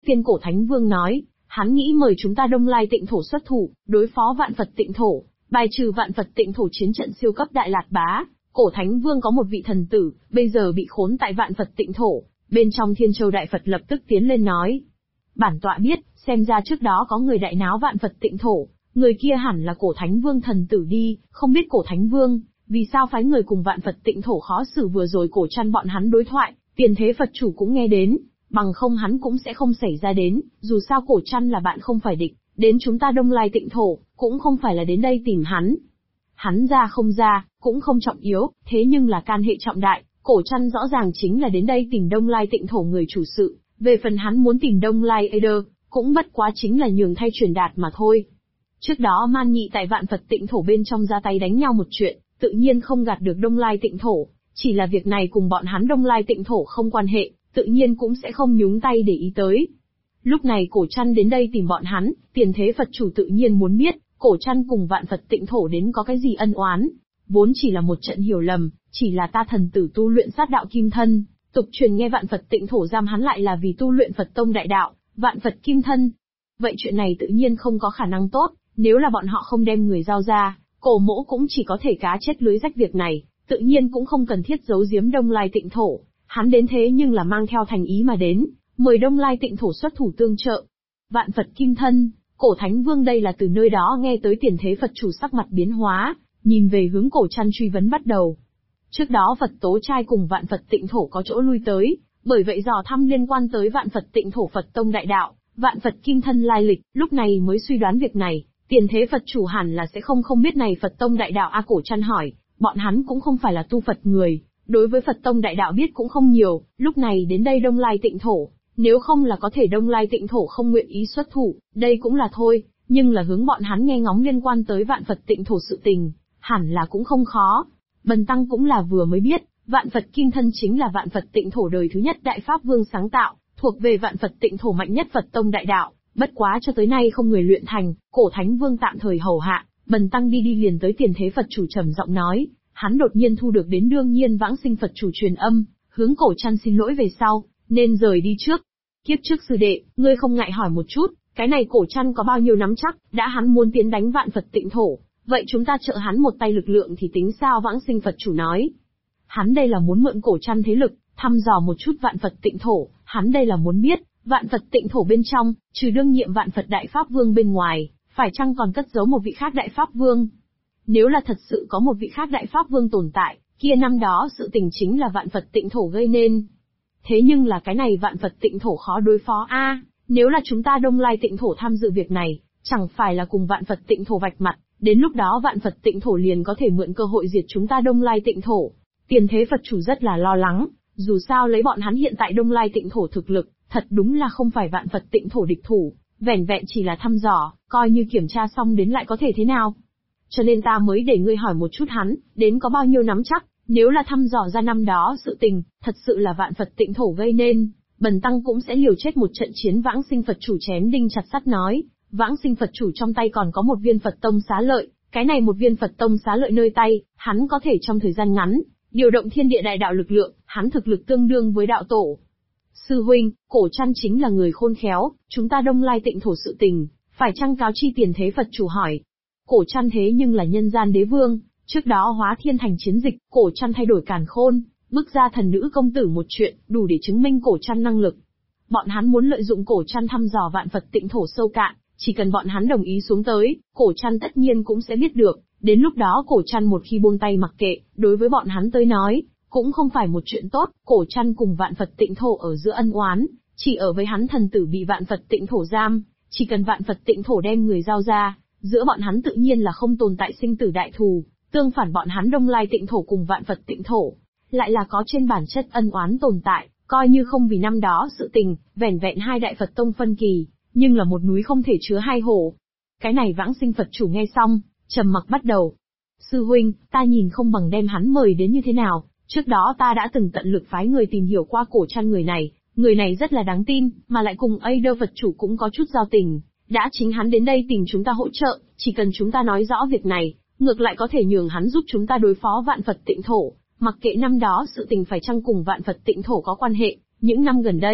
Tiên Cổ Thánh Vương nói, hắn nghĩ mời chúng ta Đông Lai Tịnh Thổ xuất thủ, đối phó Vạn Phật Tịnh Thổ, bài trừ Vạn Phật Tịnh Thổ chiến trận siêu cấp Đại Lạt Bá. Cổ Thánh Vương có một vị thần tử, bây giờ bị khốn tại Vạn Phật Tịnh Thổ, bên trong Thiên Châu Đại Phật lập tức tiến lên nói. Bản tọa biết, xem ra trước đó có người đại náo Vạn Phật Tịnh Thổ, người kia hẳn là Cổ Thánh Vương thần tử đi, không biết Cổ Thánh Vương, vì sao phái người cùng Vạn Phật Tịnh Thổ khó xử vừa rồi Cổ Trăn bọn hắn đối thoại, Tiền Thế Phật chủ cũng nghe đến, bằng không hắn cũng sẽ không xảy ra đến, dù sao Cổ Trăn là bạn không phải địch, đến chúng ta Đông Lai Tịnh Thổ, cũng không phải là đến đây tìm hắn. Hắn ra không ra, cũng không trọng yếu, thế nhưng là can hệ trọng đại, Cổ Trăn rõ ràng chính là đến đây tìm Đông Lai Tịnh Thổ người chủ sự, về phần hắn muốn tìm Đông Lai Eder, cũng bất quá chính là nhường thay truyền đạt mà thôi. Trước đó Man Nhị tại Vạn Phật Tịnh Thổ bên trong ra tay đánh nhau một chuyện, tự nhiên không gạt được Đông Lai Tịnh Thổ, chỉ là việc này cùng bọn hắn Đông Lai Tịnh Thổ không quan hệ, tự nhiên cũng sẽ không nhúng tay để ý tới. Lúc này Cổ Trăn đến đây tìm bọn hắn, Tiền Thế Phật chủ tự nhiên muốn biết, Cổ Trăn cùng Vạn Phật Tịnh Thổ đến có cái gì ân oán. Vốn chỉ là một trận hiểu lầm, chỉ là ta thần tử tu luyện sát đạo kim thân, tục truyền nghe Vạn Phật Tịnh Thổ giam hắn lại là vì tu luyện Phật tông đại đạo, Vạn Phật kim thân. Vậy chuyện này tự nhiên không có khả năng tốt, nếu là bọn họ không đem người giao ra, Cổ Mỗ cũng chỉ có thể cá chết lưới rách việc này, tự nhiên cũng không cần thiết giấu giếm Đông Lai Tịnh Thổ. Hắn đến thế nhưng là mang theo thành ý mà đến, mời Đông Lai Tịnh Thổ xuất thủ tương trợ. Vạn Phật kim thân, Cổ Thánh Vương đây là từ nơi đó nghe tới Tiền Thế Phật chủ sắc mặt biến hóa, nhìn về hướng Cổ Trăn truy vấn bắt đầu. Trước đó Phật Tố Trai cùng Vạn Phật Tịnh Thổ có chỗ lui tới, bởi vậy dò thăm liên quan tới Vạn Phật Tịnh Thổ Phật tông đại đạo, Vạn Phật kim thân lai lịch, lúc này mới suy đoán việc này, Tiền Thế Phật chủ hẳn là sẽ không biết này Phật tông đại đạo. Cổ Trăn hỏi, bọn hắn cũng không phải là tu Phật người, đối với Phật tông đại đạo biết cũng không nhiều, lúc này đến đây Đông Lai Tịnh Thổ, nếu không là có thể Đông Lai Tịnh Thổ không nguyện ý xuất thủ, đây cũng là thôi, nhưng là hướng bọn hắn nghe ngóng liên quan tới Vạn Phật Tịnh Thổ sự tình, hẳn là cũng không khó. Bần tăng cũng là vừa mới biết, Vạn Phật kim thân chính là Vạn Phật Tịnh Thổ đời thứ nhất Đại Pháp Vương sáng tạo, thuộc về Vạn Phật Tịnh Thổ mạnh nhất Phật tông đại đạo, bất quá cho tới nay không người luyện thành, Cổ Thánh Vương tạm thời hầu hạ, bần tăng đi liền tới Tiền Thế Phật chủ trầm giọng nói, hắn đột nhiên thu được đến đương nhiên vãng sinh Phật chủ truyền âm, hướng Cổ Trăn xin lỗi về sau, nên rời đi trước. Kiếp trước sư đệ, ngươi không ngại hỏi một chút, cái này Cổ Trăn có bao nhiêu nắm chắc, đã hắn muốn tiến đánh Vạn Phật Tịnh Thổ, vậy chúng ta trợ hắn một tay lực lượng thì tính sao? Vãng sinh Phật chủ nói. Hắn đây là muốn mượn Cổ Trăn thế lực, thăm dò một chút Vạn Phật Tịnh Thổ, hắn đây là muốn biết, Vạn Phật Tịnh Thổ bên trong, trừ đương nhiệm Vạn Phật Đại Pháp Vương bên ngoài, phải chăng còn cất giấu một vị khác Đại Pháp Vương? Nếu là thật sự có một vị khác Đại Pháp Vương tồn tại, kia năm đó sự tình chính là Vạn Phật Tịnh Thổ gây nên. Thế nhưng là cái này Vạn Phật Tịnh Thổ khó đối phó a, nếu là chúng ta Đông Lai Tịnh Thổ tham dự việc này, chẳng phải là cùng Vạn Phật Tịnh Thổ vạch mặt, đến lúc đó Vạn Phật Tịnh Thổ liền có thể mượn cơ hội diệt chúng ta Đông Lai Tịnh Thổ. Tiền Thế Phật chủ rất là lo lắng, dù sao lấy bọn hắn hiện tại Đông Lai Tịnh Thổ thực lực, thật đúng là không phải Vạn Phật Tịnh Thổ địch thủ, vẻn vẹn chỉ là thăm dò, coi như kiểm tra xong đến lại có thể thế nào. Cho nên ta mới để ngươi hỏi một chút hắn, đến có bao nhiêu nắm chắc, nếu là thăm dò ra năm đó sự tình, thật sự là Vạn Phật Tịnh Thổ gây nên, bần tăng cũng sẽ liều chết một trận chiến. Vãng sinh Phật chủ chém đinh chặt sắt nói, Vãng sinh Phật chủ trong tay còn có một viên Phật tông xá lợi, cái này một viên Phật tông xá lợi nơi tay, hắn có thể trong thời gian ngắn, điều động thiên địa đại đạo lực lượng, hắn thực lực tương đương với đạo tổ. Sư huynh, Cổ Trăn chính là người khôn khéo, chúng ta Đông Lai Tịnh Thổ sự tình, phải chăng cáo chi? Tiền Thế Phật chủ hỏi. Cổ Trăn thế nhưng là nhân gian đế vương, trước đó Hóa Thiên thành chiến dịch, Cổ Trăn thay đổi càn khôn, bức ra thần nữ công tử một chuyện, đủ để chứng minh Cổ Trăn năng lực. Bọn hắn muốn lợi dụng Cổ Trăn thăm dò Vạn Phật Tịnh Thổ sâu cạn, chỉ cần bọn hắn đồng ý xuống tới, Cổ Trăn tất nhiên cũng sẽ biết được, đến lúc đó Cổ Trăn một khi buông tay mặc kệ, đối với bọn hắn tới nói, cũng không phải một chuyện tốt. Cổ Trăn cùng Vạn Phật Tịnh Thổ ở giữa ân oán, chỉ ở với hắn thần tử bị Vạn Phật Tịnh Thổ giam, chỉ cần Vạn Phật Tịnh Thổ đem người giao ra, giữa bọn hắn tự nhiên là không tồn tại sinh tử đại thù, tương phản bọn hắn Đông Lai Tịnh Thổ cùng Vạn Phật Tịnh Thổ, lại là có trên bản chất ân oán tồn tại, coi như không vì năm đó sự tình, vẻn vẹn hai đại Phật tông phân kỳ, nhưng là một núi không thể chứa hai hổ. Cái này Vãng sinh Phật chủ nghe xong, trầm mặc bắt đầu. Sư huynh, ta nhìn không bằng đem hắn mời đến như thế nào, trước đó ta đã từng tận lực phái người tìm hiểu qua Cổ Trăn người này rất là đáng tin, mà lại cùng Eder Phật chủ cũng có chút giao tình, đã chính hắn đến đây tìm chúng ta hỗ trợ, chỉ cần chúng ta nói rõ việc này, ngược lại có thể nhường hắn giúp chúng ta đối phó Vạn Phật Tịnh Thổ, mặc kệ năm đó sự tình phải chăng cùng Vạn Phật Tịnh Thổ có quan hệ, những năm gần đây,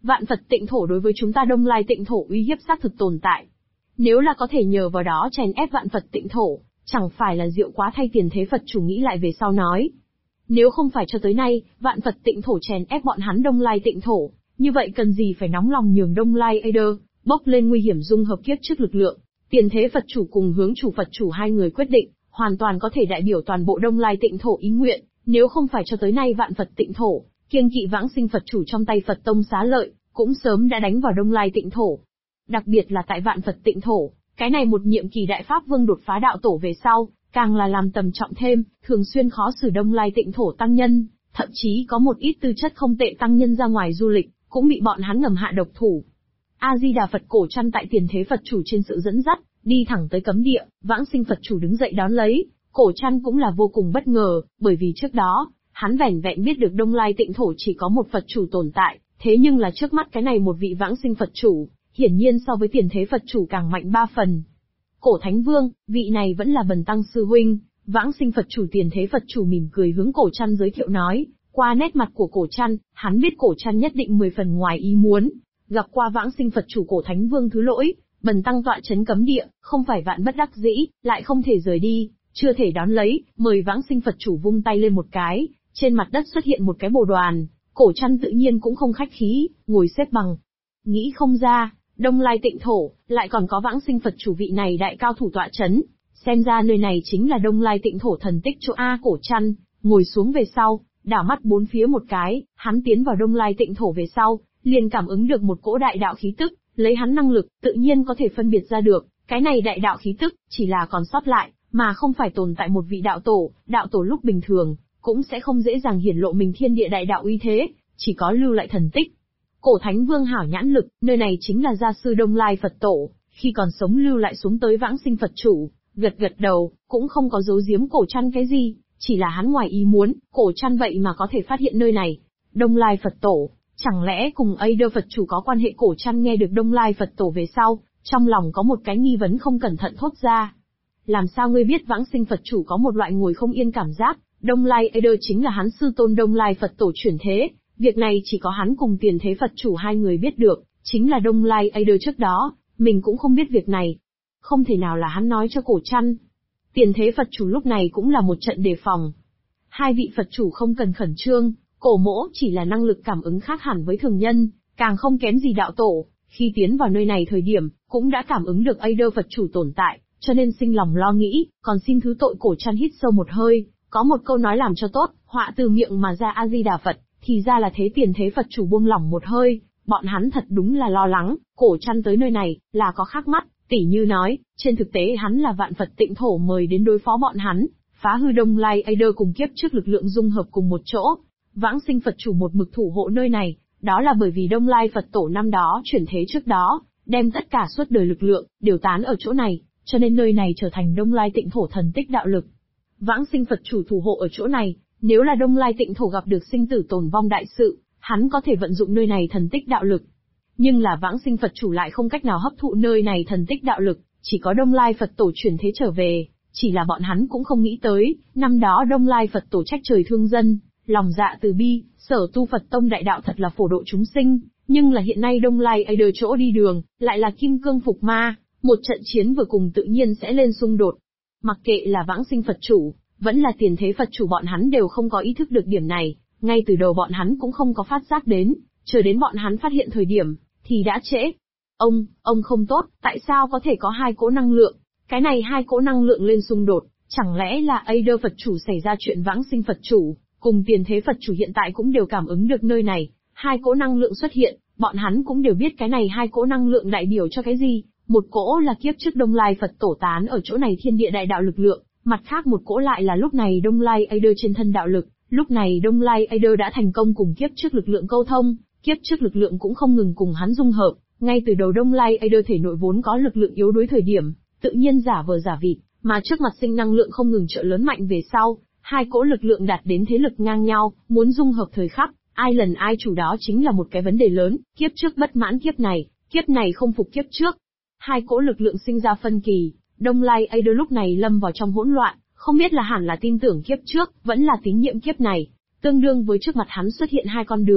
Vạn Phật Tịnh Thổ đối với chúng ta Đông Lai Tịnh Thổ uy hiếp xác thực tồn tại. Nếu là có thể nhờ vào đó chèn ép Vạn Phật Tịnh Thổ, chẳng phải là diệu quá thay. Tiền thế Phật chủ nghĩ lại về sau nói. Nếu không phải cho tới nay, Vạn Phật Tịnh Thổ chèn ép bọn hắn Đông Lai Tịnh Thổ, như vậy cần gì phải nóng lòng nhường Đông Lai Aider, bốc lên nguy hiểm dung hợp kiếp trước lực lượng. Tiền thế Phật chủ cùng hướng chủ Phật chủ hai người quyết định, hoàn toàn có thể đại biểu toàn bộ Đông Lai Tịnh Thổ ý nguyện, nếu không phải cho tới nay Vạn Phật Tịnh Thổ, kiêng kỵ vãng sinh Phật chủ trong tay Phật Tông Xá Lợi, cũng sớm đã đánh vào Đông Lai Tịnh Thổ. Đặc biệt là tại Vạn Phật Tịnh Thổ, cái này một nhiệm kỳ Đại Pháp Vương đột phá đạo tổ về sau, càng là làm tầm trọng thêm, thường xuyên khó xử Đông Lai Tịnh Thổ tăng nhân, thậm chí có một ít tư chất không tệ tăng nhân ra ngoài du lịch, cũng bị bọn hắn ngầm hạ độc thủ. A-di-đà Phật cổ trăn tại tiền thế Phật chủ trên sự dẫn dắt, đi thẳng tới cấm địa, vãng sinh Phật chủ đứng dậy đón lấy, cổ trăn cũng là vô cùng bất ngờ, bởi vì trước đó, hắn vẻn vẹn biết được Đông Lai Tịnh Thổ chỉ có một Phật chủ tồn tại, thế nhưng là trước mắt cái này một vị vãng sinh Phật chủ, hiển nhiên so với tiền thế Phật chủ càng mạnh 3 phần. Cổ Thánh Vương, vị này vẫn là Bần Tăng sư huynh, vãng sinh Phật chủ tiền thế Phật chủ mỉm cười hướng cổ trăn giới thiệu nói, qua nét mặt của cổ trăn, hắn biết cổ trăn nhất định 10 phần ngoài ý muốn, gặp qua vãng sinh Phật chủ Cổ Thánh Vương thứ lỗi, Bần Tăng tọa chấn cấm địa, không phải vạn bất đắc dĩ, lại không thể rời đi, chưa thể đón lấy, mời vãng sinh Phật chủ vung tay lên một cái, trên mặt đất xuất hiện một cái bồ đoàn, cổ trăn tự nhiên cũng không khách khí, ngồi xếp bằng. Nghĩ không ra, Đông Lai Tịnh Thổ, lại còn có vãng sinh Phật chủ vị này đại cao thủ tọa chấn, xem ra nơi này chính là Đông Lai Tịnh Thổ thần tích chỗ A. Cổ trăn, ngồi xuống về sau, đảo mắt bốn phía một cái, hắn tiến vào Đông Lai Tịnh Thổ về sau, liền cảm ứng được một cỗ đại đạo khí tức, lấy hắn năng lực, tự nhiên có thể phân biệt ra được, cái này đại đạo khí tức, chỉ là còn sót lại, mà không phải tồn tại một vị đạo tổ lúc bình thường, cũng sẽ không dễ dàng hiển lộ mình thiên địa đại đạo uy thế, chỉ có lưu lại thần tích. Cổ Thánh Vương hảo nhãn lực, nơi này chính là gia sư Đông Lai Phật Tổ, khi còn sống lưu lại xuống tới vãng sinh Phật chủ, gật đầu, cũng không có giấu giếm cổ trăn cái gì, chỉ là hắn ngoài ý muốn, cổ trăn vậy mà có thể phát hiện nơi này. Đông Lai Phật Tổ, chẳng lẽ cùng Aider Phật chủ có quan hệ? Cổ trăn nghe được Đông Lai Phật Tổ về sau, trong lòng có một cái nghi vấn không cẩn thận thốt ra. Làm sao ngươi biết vãng sinh Phật chủ có một loại ngồi không yên cảm giác, Đông Lai Aider chính là hắn sư tôn Đông Lai Phật Tổ chuyển thế, việc này chỉ có hắn cùng tiền thế Phật chủ hai người biết được, chính là Đông Lai Aider trước đó, mình cũng không biết việc này. Không thể nào là hắn nói cho cổ trăn. Tiền thế Phật chủ lúc này cũng là một trận đề phòng. Hai vị Phật chủ không cần khẩn trương, cổ mỗ chỉ là năng lực cảm ứng khác hẳn với thường nhân, càng không kém gì đạo tổ, khi tiến vào nơi này thời điểm, cũng đã cảm ứng được Aider Phật chủ tồn tại, cho nên sinh lòng lo nghĩ, còn xin thứ tội. Cổ trăn hít sâu một hơi, có một câu nói làm cho tốt, họa từ miệng mà ra. A-di-đà Phật, thì ra là thế. Tiền thế Phật chủ buông lỏng một hơi, bọn hắn thật đúng là lo lắng, cổ trăn tới nơi này, là có khác mắt, tỉ như nói, trên thực tế hắn là Vạn Phật Tịnh Thổ mời đến đối phó bọn hắn, phá hư Đông Lai Aider cùng kiếp trước lực lượng dung hợp cùng một chỗ. Vãng sinh Phật chủ một mực thủ hộ nơi này, đó là bởi vì Đông Lai Phật Tổ năm đó chuyển thế trước đó, đem tất cả suốt đời lực lượng, đều tán ở chỗ này, cho nên nơi này trở thành Đông Lai Tịnh Thổ thần tích đạo lực. Vãng sinh Phật chủ thủ hộ ở chỗ này, nếu là Đông Lai Tịnh Thổ gặp được sinh tử tồn vong đại sự, hắn có thể vận dụng nơi này thần tích đạo lực. Nhưng là vãng sinh Phật chủ lại không cách nào hấp thụ nơi này thần tích đạo lực, chỉ có Đông Lai Phật Tổ chuyển thế trở về, chỉ là bọn hắn cũng không nghĩ tới, năm đó Đông Lai Phật Tổ trách trời thương dân, lòng dạ từ bi, sở tu Phật tông đại đạo thật là phổ độ chúng sinh, nhưng là hiện nay Đông Lai Aider chỗ đi đường, lại là kim cương phục ma, một trận chiến vừa cùng tự nhiên sẽ lên xung đột. Mặc kệ là vãng sinh Phật chủ, vẫn là tiền thế Phật chủ, bọn hắn đều không có ý thức được điểm này, ngay từ đầu bọn hắn cũng không có phát giác đến, chờ đến bọn hắn phát hiện thời điểm, thì đã trễ. Ông không tốt, tại sao có thể có hai cỗ năng lượng? Cái này hai cỗ năng lượng lên xung đột, chẳng lẽ là Aider Phật chủ xảy ra chuyện? Vãng sinh Phật chủ, cùng tiền thế Phật chủ hiện tại cũng đều cảm ứng được nơi này, hai cỗ năng lượng xuất hiện, bọn hắn cũng đều biết cái này hai cỗ năng lượng đại biểu cho cái gì. Một cỗ là kiếp trước Đông Lai Phật Tổ tán ở chỗ này thiên địa đại đạo lực lượng, mặt khác một cỗ lại là lúc này Đông Lai Aider trên thân đạo lực, lúc này Đông Lai Aider đã thành công cùng kiếp trước lực lượng câu thông, kiếp trước lực lượng cũng không ngừng cùng hắn dung hợp, ngay từ đầu Đông Lai Aider thể nội vốn có lực lượng yếu đuối thời điểm, tự nhiên giả vờ giả vịt, mà trước mặt sinh năng lượng không ngừng trợ lớn mạnh về sau, hai cỗ lực lượng đạt đến thế lực ngang nhau, muốn dung hợp thời khắc, ai lần ai chủ đó chính là một cái vấn đề lớn, kiếp trước bất mãn kiếp này không phục kiếp trước. Hai cỗ lực lượng sinh ra phân kỳ, Đông Lai Aider lúc này lâm vào trong hỗn loạn, không biết là hẳn là tin tưởng kiếp trước, vẫn là tín nhiệm kiếp này. Tương đương với trước mặt hắn xuất hiện hai con đường,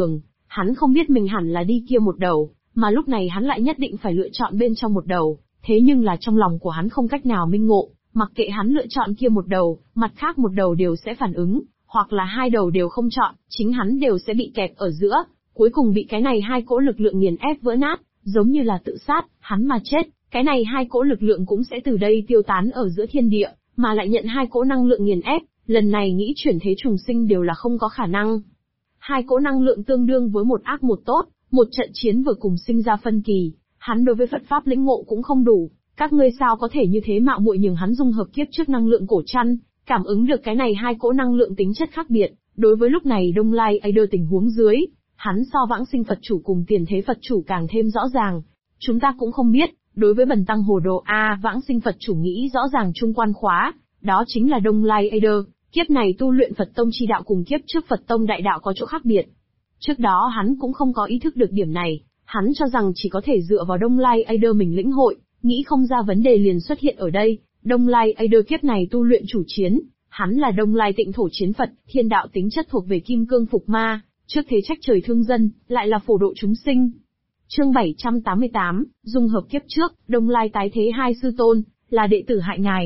Hắn không biết mình hẳn là đi kia một đầu, mà lúc này hắn lại nhất định phải lựa chọn bên trong một đầu, thế nhưng là trong lòng của hắn không cách nào minh ngộ, mặc kệ hắn lựa chọn kia một đầu, mặt khác một đầu đều sẽ phản ứng, hoặc là hai đầu đều không chọn, chính hắn đều sẽ bị kẹp ở giữa, cuối cùng bị cái này hai cỗ lực lượng nghiền ép vỡ nát, giống như là tự sát, hắn mà chết, cái này hai cỗ lực lượng cũng sẽ từ đây tiêu tán ở giữa thiên địa, mà lại nhận hai cỗ năng lượng nghiền ép, lần này nghĩ chuyển thế trùng sinh đều là không có khả năng. Hai cỗ năng lượng tương đương với một ác một tốt, một trận chiến vừa cùng sinh ra phân kỳ, hắn đối với Phật pháp lĩnh ngộ cũng không đủ, các ngươi sao có thể như thế mạo muội nhường hắn dung hợp kiếp trước năng lượng cổ chăn, cảm ứng được cái này hai cỗ năng lượng tính chất khác biệt, đối với lúc này Đông Lai Aider tình huống dưới, hắn so vãng sinh Phật chủ cùng tiền thế Phật chủ càng thêm rõ ràng. Chúng ta cũng không biết, đối với bần tăng hồ đồ vãng sinh Phật chủ nghĩ rõ ràng trung quan khóa, đó chính là Đông Lai Aider, kiếp này tu luyện Phật tông chi đạo cùng kiếp trước Phật tông đại đạo có chỗ khác biệt. Trước đó hắn cũng không có ý thức được điểm này, hắn cho rằng chỉ có thể dựa vào Đông Lai Aider mình lĩnh hội, nghĩ không ra vấn đề liền xuất hiện ở đây. Đông Lai Aider kiếp này tu luyện chủ chiến, hắn là Đông Lai Tịnh Thổ chiến Phật, thiên đạo tính chất thuộc về kim cương phục ma, trước thế trách trời thương dân, lại là phổ độ chúng sinh. Chương 788, dung hợp kiếp trước, Đông Lai tái thế hai sư tôn, là đệ tử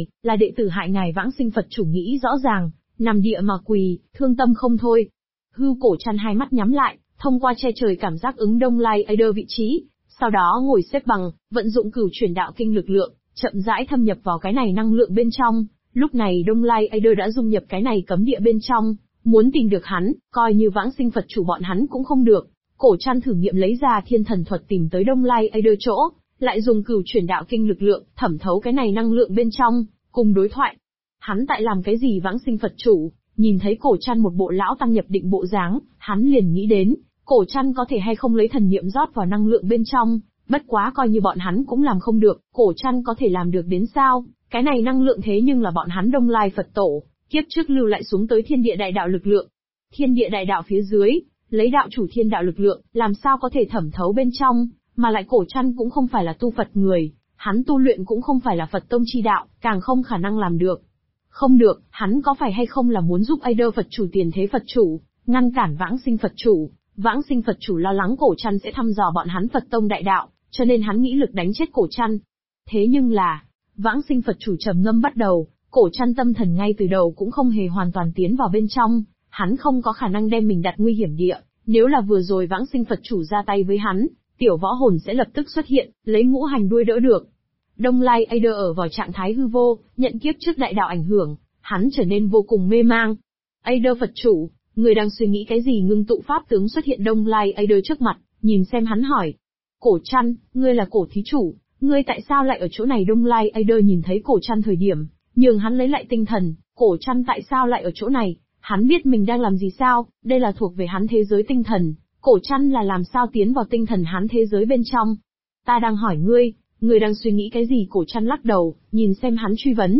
hại ngài vãng sinh Phật chủ nghĩ rõ ràng, nằm địa mà quỳ, thương tâm không thôi. Hưu cổ chăn hai mắt nhắm lại, thông qua che trời cảm giác ứng Đông Lai Aider vị trí, sau đó ngồi xếp bằng, vận dụng cửu chuyển đạo kinh lực lượng, chậm rãi thâm nhập vào cái này năng lượng bên trong. Lúc này Đông Lai Aider đã dung nhập cái này cấm địa bên trong, muốn tìm được hắn, coi như vãng sinh Phật chủ bọn hắn cũng không được. Cổ chăn thử nghiệm lấy ra thiên thần thuật tìm tới Đông Lai Aider chỗ, lại dùng cửu chuyển đạo kinh lực lượng, thẩm thấu cái này năng lượng bên trong, cùng đối thoại. Hắn tại làm cái gì vãng sinh Phật chủ, nhìn thấy cổ chăn một bộ lão tăng nhập định bộ dáng, hắn liền nghĩ đến, cổ chăn có thể hay không lấy thần niệm rót vào năng lượng bên trong, bất quá coi như bọn hắn cũng làm không được, cổ chăn có thể làm được đến sao, cái này năng lượng thế nhưng là bọn hắn Đông Lai Phật tổ, kiếp trước lưu lại xuống tới thiên địa đại đạo lực lượng. Thiên địa đại đạo phía dưới, lấy đạo chủ thiên đạo lực lượng, làm sao có thể thẩm thấu bên trong, mà lại cổ chăn cũng không phải là tu Phật người, hắn tu luyện cũng không phải là Phật tông chi đạo, càng không khả năng làm được. Không được, hắn có phải hay không là muốn giúp Aider Phật chủ tiền thế Phật chủ, ngăn cản vãng sinh Phật chủ. Vãng sinh Phật chủ lo lắng cổ chăn sẽ thăm dò bọn hắn Phật tông đại đạo, cho nên hắn nghĩ lực đánh chết cổ chăn. Thế nhưng là, vãng sinh Phật chủ trầm ngâm bắt đầu, cổ chăn tâm thần ngay từ đầu cũng không hề hoàn toàn tiến vào bên trong, hắn không có khả năng đem mình đặt nguy hiểm địa, nếu là vừa rồi vãng sinh Phật chủ ra tay với hắn, tiểu võ hồn sẽ lập tức xuất hiện, lấy ngũ hành đuôi đỡ được. Đông Lai Aider ở vào trạng thái hư vô, nhận kiếp trước đại đạo ảnh hưởng, hắn trở nên vô cùng mê mang. Aider Phật chủ, người đang suy nghĩ cái gì? Ngưng tụ pháp tướng xuất hiện Đông Lai Aider trước mặt, nhìn xem hắn hỏi. Cổ chăn, ngươi là cổ thí chủ, ngươi tại sao lại ở chỗ này? Đông Lai Aider nhìn thấy cổ chăn thời điểm, nhường hắn lấy lại tinh thần, cổ chăn tại sao lại ở chỗ này? Hắn biết mình đang làm gì sao, đây là thuộc về hắn thế giới tinh thần, cổ chăn là làm sao tiến vào tinh thần hắn thế giới bên trong? Ta đang hỏi ngươi đang suy nghĩ cái gì? Cổ chăn lắc đầu, nhìn xem hắn truy vấn.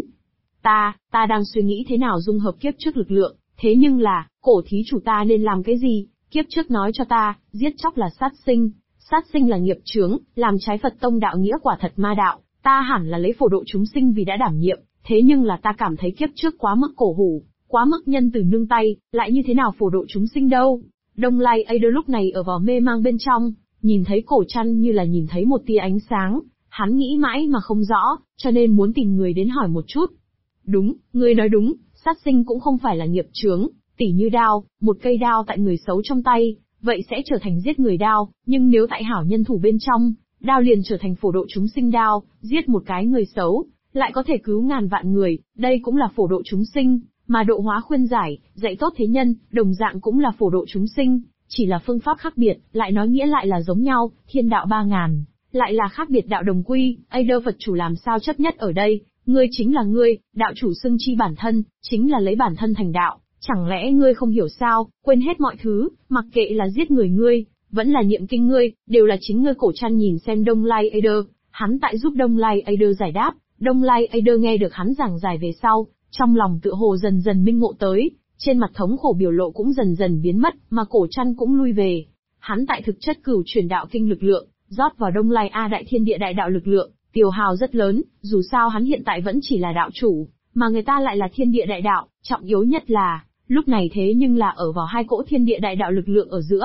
Ta đang suy nghĩ thế nào dung hợp kiếp trước lực lượng, thế nhưng là, cổ thí chủ ta nên làm cái gì? Kiếp trước nói cho ta, giết chóc là sát sinh là nghiệp chướng, làm trái Phật tông đạo nghĩa quả thật ma đạo, ta hẳn là lấy phổ độ chúng sinh vì đã đảm nhiệm, thế nhưng là ta cảm thấy kiếp trước quá mức cổ hủ, quá mức nhân từ nương tay, lại như thế nào phổ độ chúng sinh đâu? Đông Lai Aider lúc này ở vào mê mang bên trong, nhìn thấy cổ chăn như là nhìn thấy một tia ánh sáng, hắn nghĩ mãi mà không rõ, cho nên muốn tìm người đến hỏi một chút. Đúng, ngươi nói đúng, sát sinh cũng không phải là nghiệp chướng, tỉ như đao, một cây đao tại người xấu trong tay, vậy sẽ trở thành giết người đao, nhưng nếu tại hảo nhân thủ bên trong, đao liền trở thành phổ độ chúng sinh đao, giết một cái người xấu, lại có thể cứu ngàn vạn người, đây cũng là phổ độ chúng sinh, mà độ hóa khuyên giải, dạy tốt thế nhân, đồng dạng cũng là phổ độ chúng sinh, chỉ là phương pháp khác biệt, lại nói nghĩa lại là giống nhau, thiên đạo 3000, lại là khác biệt đạo đồng quy, Aider Phật chủ làm sao chấp nhất ở đây? Ngươi chính là ngươi, đạo chủ xưng chi bản thân, chính là lấy bản thân thành đạo, chẳng lẽ ngươi không hiểu sao, quên hết mọi thứ, mặc kệ là giết người ngươi, vẫn là niệm kinh ngươi, đều là chính ngươi. Cổ chăn nhìn xem Đông Lai Aider, hắn tại giúp Đông Lai Aider giải đáp, Đông Lai Aider nghe được hắn giảng giải về sau, trong lòng tựa hồ dần dần minh ngộ tới, trên mặt thống khổ biểu lộ cũng dần dần biến mất, mà cổ chăn cũng lui về. Hắn tại thực chất cửu truyền đạo kinh lực lượng, rót vào Đông Lai đại thiên địa đại đạo lực lượng, tiêu hào rất lớn, dù sao hắn hiện tại vẫn chỉ là đạo chủ, mà người ta lại là thiên địa đại đạo, trọng yếu nhất là, lúc này thế nhưng là ở vào hai cỗ thiên địa đại đạo lực lượng ở giữa,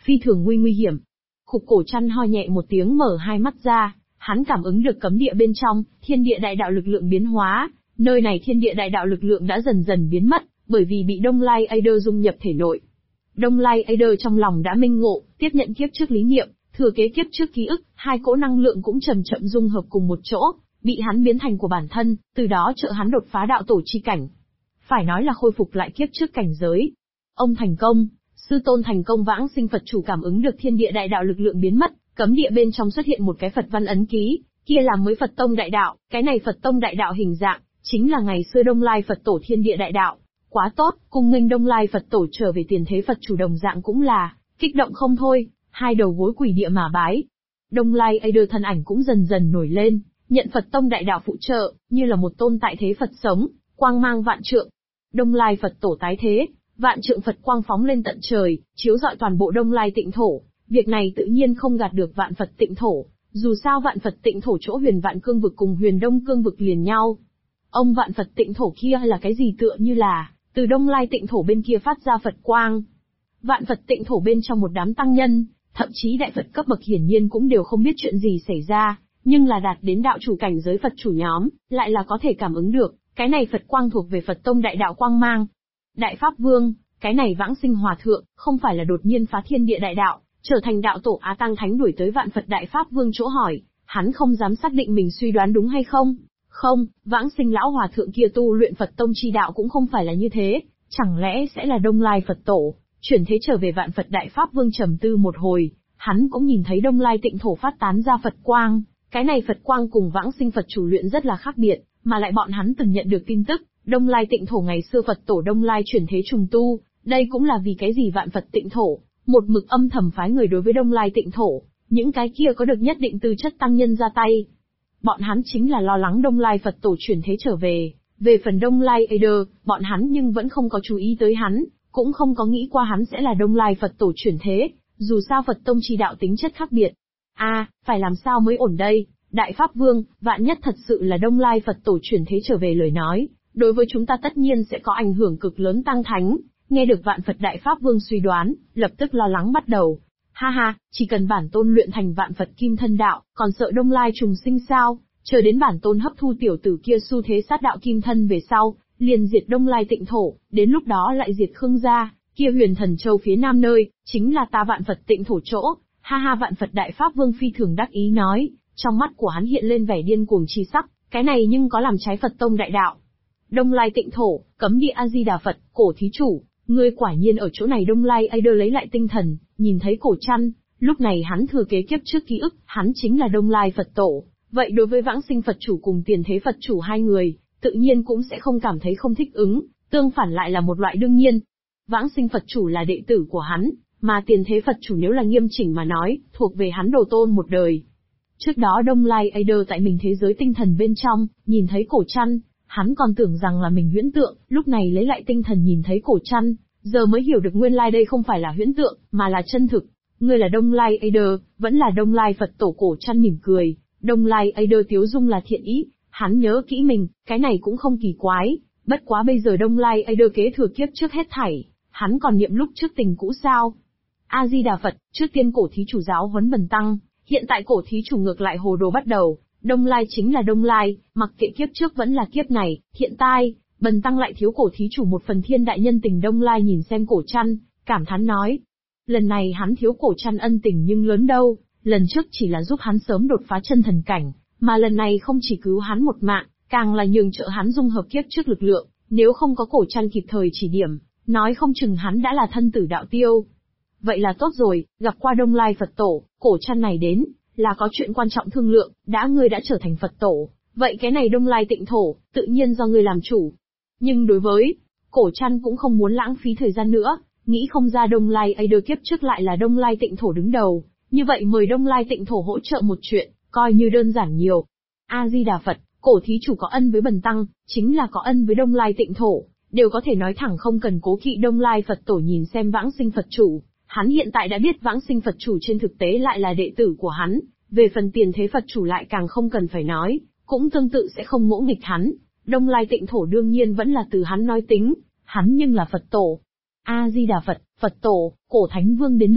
phi thường nguy hiểm. Khục Cổ Trăn ho nhẹ một tiếng mở hai mắt ra, hắn cảm ứng được cấm địa bên trong, thiên địa đại đạo lực lượng biến hóa, nơi này thiên địa đại đạo lực lượng đã dần dần biến mất, bởi vì bị Đông Lai Aider dung nhập thể nội. Đông Lai Aider trong lòng đã minh ngộ, tiếp nhận kiếp trước lý niệm, thừa kế kiếp trước ký ức, hai cỗ năng lượng cũng chậm chậm dung hợp cùng một chỗ, bị hắn biến thành của bản thân, từ đó trợ hắn đột phá đạo tổ chi cảnh. Phải nói là khôi phục lại kiếp trước cảnh giới. Ông thành công, sư tôn thành công. Vãng sinh Phật chủ cảm ứng được thiên địa đại đạo lực lượng biến mất, cấm địa bên trong xuất hiện một cái Phật văn ấn ký, kia là mới Phật tông đại đạo, cái này Phật tông đại đạo hình dạng, chính là ngày xưa Đông Lai Phật tổ thiên địa đại đạo. Quá tốt, cùng nghênh Đông Lai Phật tổ trở về tiền thế Phật chủ đồng dạng cũng là kích động không thôi, hai đầu gối quỳ địa mà bái. Đông Lai Aider thân ảnh cũng dần dần nổi lên, nhận Phật tông đại đạo phụ trợ, như là một tôn tại thế Phật sống, quang mang vạn trượng. Đông Lai Phật tổ tái thế, vạn trượng Phật quang phóng lên tận trời, chiếu rọi toàn bộ Đông Lai Tịnh thổ. Việc này tự nhiên không gạt được Vạn Phật Tịnh thổ, dù sao Vạn Phật Tịnh thổ chỗ Huyền Vạn Cương vực cùng Huyền Đông Cương vực liền nhau. Ông Vạn Phật Tịnh thổ kia là cái gì, tựa như là từ Đông Lai Tịnh thổ bên kia phát ra Phật quang. Vạn Phật Tịnh thổ bên trong một đám tăng nhân, thậm chí đại Phật cấp bậc hiển nhiên cũng đều không biết chuyện gì xảy ra, nhưng là đạt đến đạo chủ cảnh giới Phật chủ nhóm, lại là có thể cảm ứng được, cái này Phật quang thuộc về Phật tông đại đạo quang mang. Đại Pháp Vương, cái này Vãng Sinh Hòa thượng, không phải là đột nhiên phá thiên địa đại đạo, trở thành đạo tổ Á Tăng Thánh đuổi tới Vạn Phật Đại Pháp Vương chỗ hỏi, hắn không dám xác định mình suy đoán đúng hay không. Không, Vãng Sinh lão hòa thượng kia tu luyện Phật tông chi đạo cũng không phải là như thế, chẳng lẽ sẽ là Đông Lai Phật tổ, chuyển thế trở về Vạn Phật Đại Pháp Vương. Trầm tư một hồi, hắn cũng nhìn thấy Đông Lai Tịnh thổ phát tán ra Phật quang, cái này Phật quang cùng Vãng Sinh Phật chủ luyện rất là khác biệt, mà lại bọn hắn từng nhận được tin tức, Đông Lai Tịnh thổ ngày xưa Phật tổ Đông Lai chuyển thế trùng tu, đây cũng là vì cái gì Vạn Phật Tịnh thổ một mực âm thầm phái người đối với Đông Lai Tịnh thổ, những cái kia có được nhất định tư chất tăng nhân ra tay. Bọn hắn chính là lo lắng Đông Lai Phật tổ chuyển thế trở về. Về phần Đông Lai Aider, bọn hắn nhưng vẫn không có chú ý tới hắn, cũng không có nghĩ qua hắn sẽ là Đông Lai Phật tổ chuyển thế, dù sao Phật tông chi đạo tính chất khác biệt. Phải làm sao mới ổn đây? Đại Pháp Vương, vạn nhất thật sự là Đông Lai Phật tổ chuyển thế trở về lời nói, đối với chúng ta tất nhiên sẽ có ảnh hưởng cực lớn. Tăng Thánh, nghe được Vạn Phật Đại Pháp Vương suy đoán, lập tức lo lắng bắt đầu. Chỉ cần bản tôn luyện thành Vạn Phật Kim Thân Đạo, còn sợ Đông Lai trùng sinh sao? Chờ đến bản tôn hấp thu tiểu tử kia xu thế sát đạo Kim Thân về sau, liền diệt Đông Lai Tịnh thổ, đến lúc đó lại diệt Khương gia, kia Huyền Thần Châu phía nam nơi, chính là ta Vạn Phật Tịnh thổ chỗ. Vạn Phật Đại Pháp Vương phi thường đắc ý nói, trong mắt của hắn hiện lên vẻ điên cuồng chi sắc, cái này nhưng có làm trái Phật tông đại đạo. Đông Lai Tịnh thổ, cấm địa A Di Đà Phật, Cổ thí chủ, ngươi quả nhiên ở chỗ này. Đông Lai Aider lấy lại tinh thần, nhìn thấy Cổ Trăn, lúc này hắn thừa kế kiếp trước ký ức, hắn chính là Đông Lai Phật tổ, vậy đối với Vãng Sinh Phật chủ cùng Tiền Thế Phật chủ hai người, tự nhiên cũng sẽ không cảm thấy không thích ứng, tương phản lại là một loại đương nhiên. Vãng Sinh Phật chủ là đệ tử của hắn, mà Tiền Thế Phật chủ nếu là nghiêm chỉnh mà nói, thuộc về hắn đồ tôn một đời. Trước đó Đông Lai Aider tại mình thế giới tinh thần bên trong, nhìn thấy Cổ Trăn, hắn còn tưởng rằng là mình huyễn tượng, lúc này lấy lại tinh thần nhìn thấy Cổ Trăn, giờ mới hiểu được nguyên lai đây không phải là huyễn tượng, mà là chân thực. Ngươi là Đông Lai Aider, vẫn là Đông Lai Phật tổ. Cổ Trăn mỉm cười, Đông Lai Aider tiếu dung là thiện ý, hắn nhớ kỹ mình, cái này cũng không kỳ quái, bất quá bây giờ Đông Lai Aider kế thừa kiếp trước hết thảy, hắn còn niệm lúc trước tình cũ sao? A Di Đà Phật, trước tiên Cổ thí chủ giáo huấn Bần tăng, hiện tại Cổ thí chủ ngược lại hồ đồ bắt đầu. Đông Lai chính là Đông Lai, mặc kệ kiếp trước vẫn là kiếp này, hiện tại, Bần tăng lại thiếu Cổ thí chủ một phần thiên đại nhân tình. Đông Lai nhìn xem Cổ Trăn, cảm thán nói, lần này hắn thiếu Cổ Trăn ân tình nhưng lớn đâu, lần trước chỉ là giúp hắn sớm đột phá chân thần cảnh, mà lần này không chỉ cứu hắn một mạng, càng là nhường trợ hắn dung hợp kiếp trước lực lượng, nếu không có Cổ Trăn kịp thời chỉ điểm, nói không chừng hắn đã là thân tử đạo tiêu. Vậy là tốt rồi, gặp qua Đông Lai Phật tổ, Cổ Trăn này đến là có chuyện quan trọng thương lượng, ngươi đã trở thành Phật tổ, vậy cái này Đông Lai Tịnh thổ, tự nhiên do ngươi làm chủ. Nhưng đối với Cổ Trăn cũng không muốn lãng phí thời gian nữa, nghĩ không ra Đông Lai Aider kiếp trước lại là Đông Lai Tịnh thổ đứng đầu, như vậy mời Đông Lai Tịnh thổ hỗ trợ một chuyện, coi như đơn giản nhiều. A Di Đà Phật, Cổ thí chủ có ân với Bần tăng, chính là có ân với Đông Lai Tịnh thổ, đều có thể nói thẳng không cần cố kỵ. Đông Lai Phật tổ nhìn xem Vãng Sinh Phật chủ, hắn hiện tại đã biết Vãng Sinh Phật chủ trên thực tế lại là đệ tử của hắn, về phần Tiền Thế Phật chủ lại càng không cần phải nói, cũng tương tự sẽ không ngỗ nghịch hắn. Đông Lai Tịnh thổ đương nhiên vẫn là từ hắn nói tính, hắn nhưng là Phật tổ. A Di Đà Phật, Phật tổ, Cổ Thánh Vương đến đây,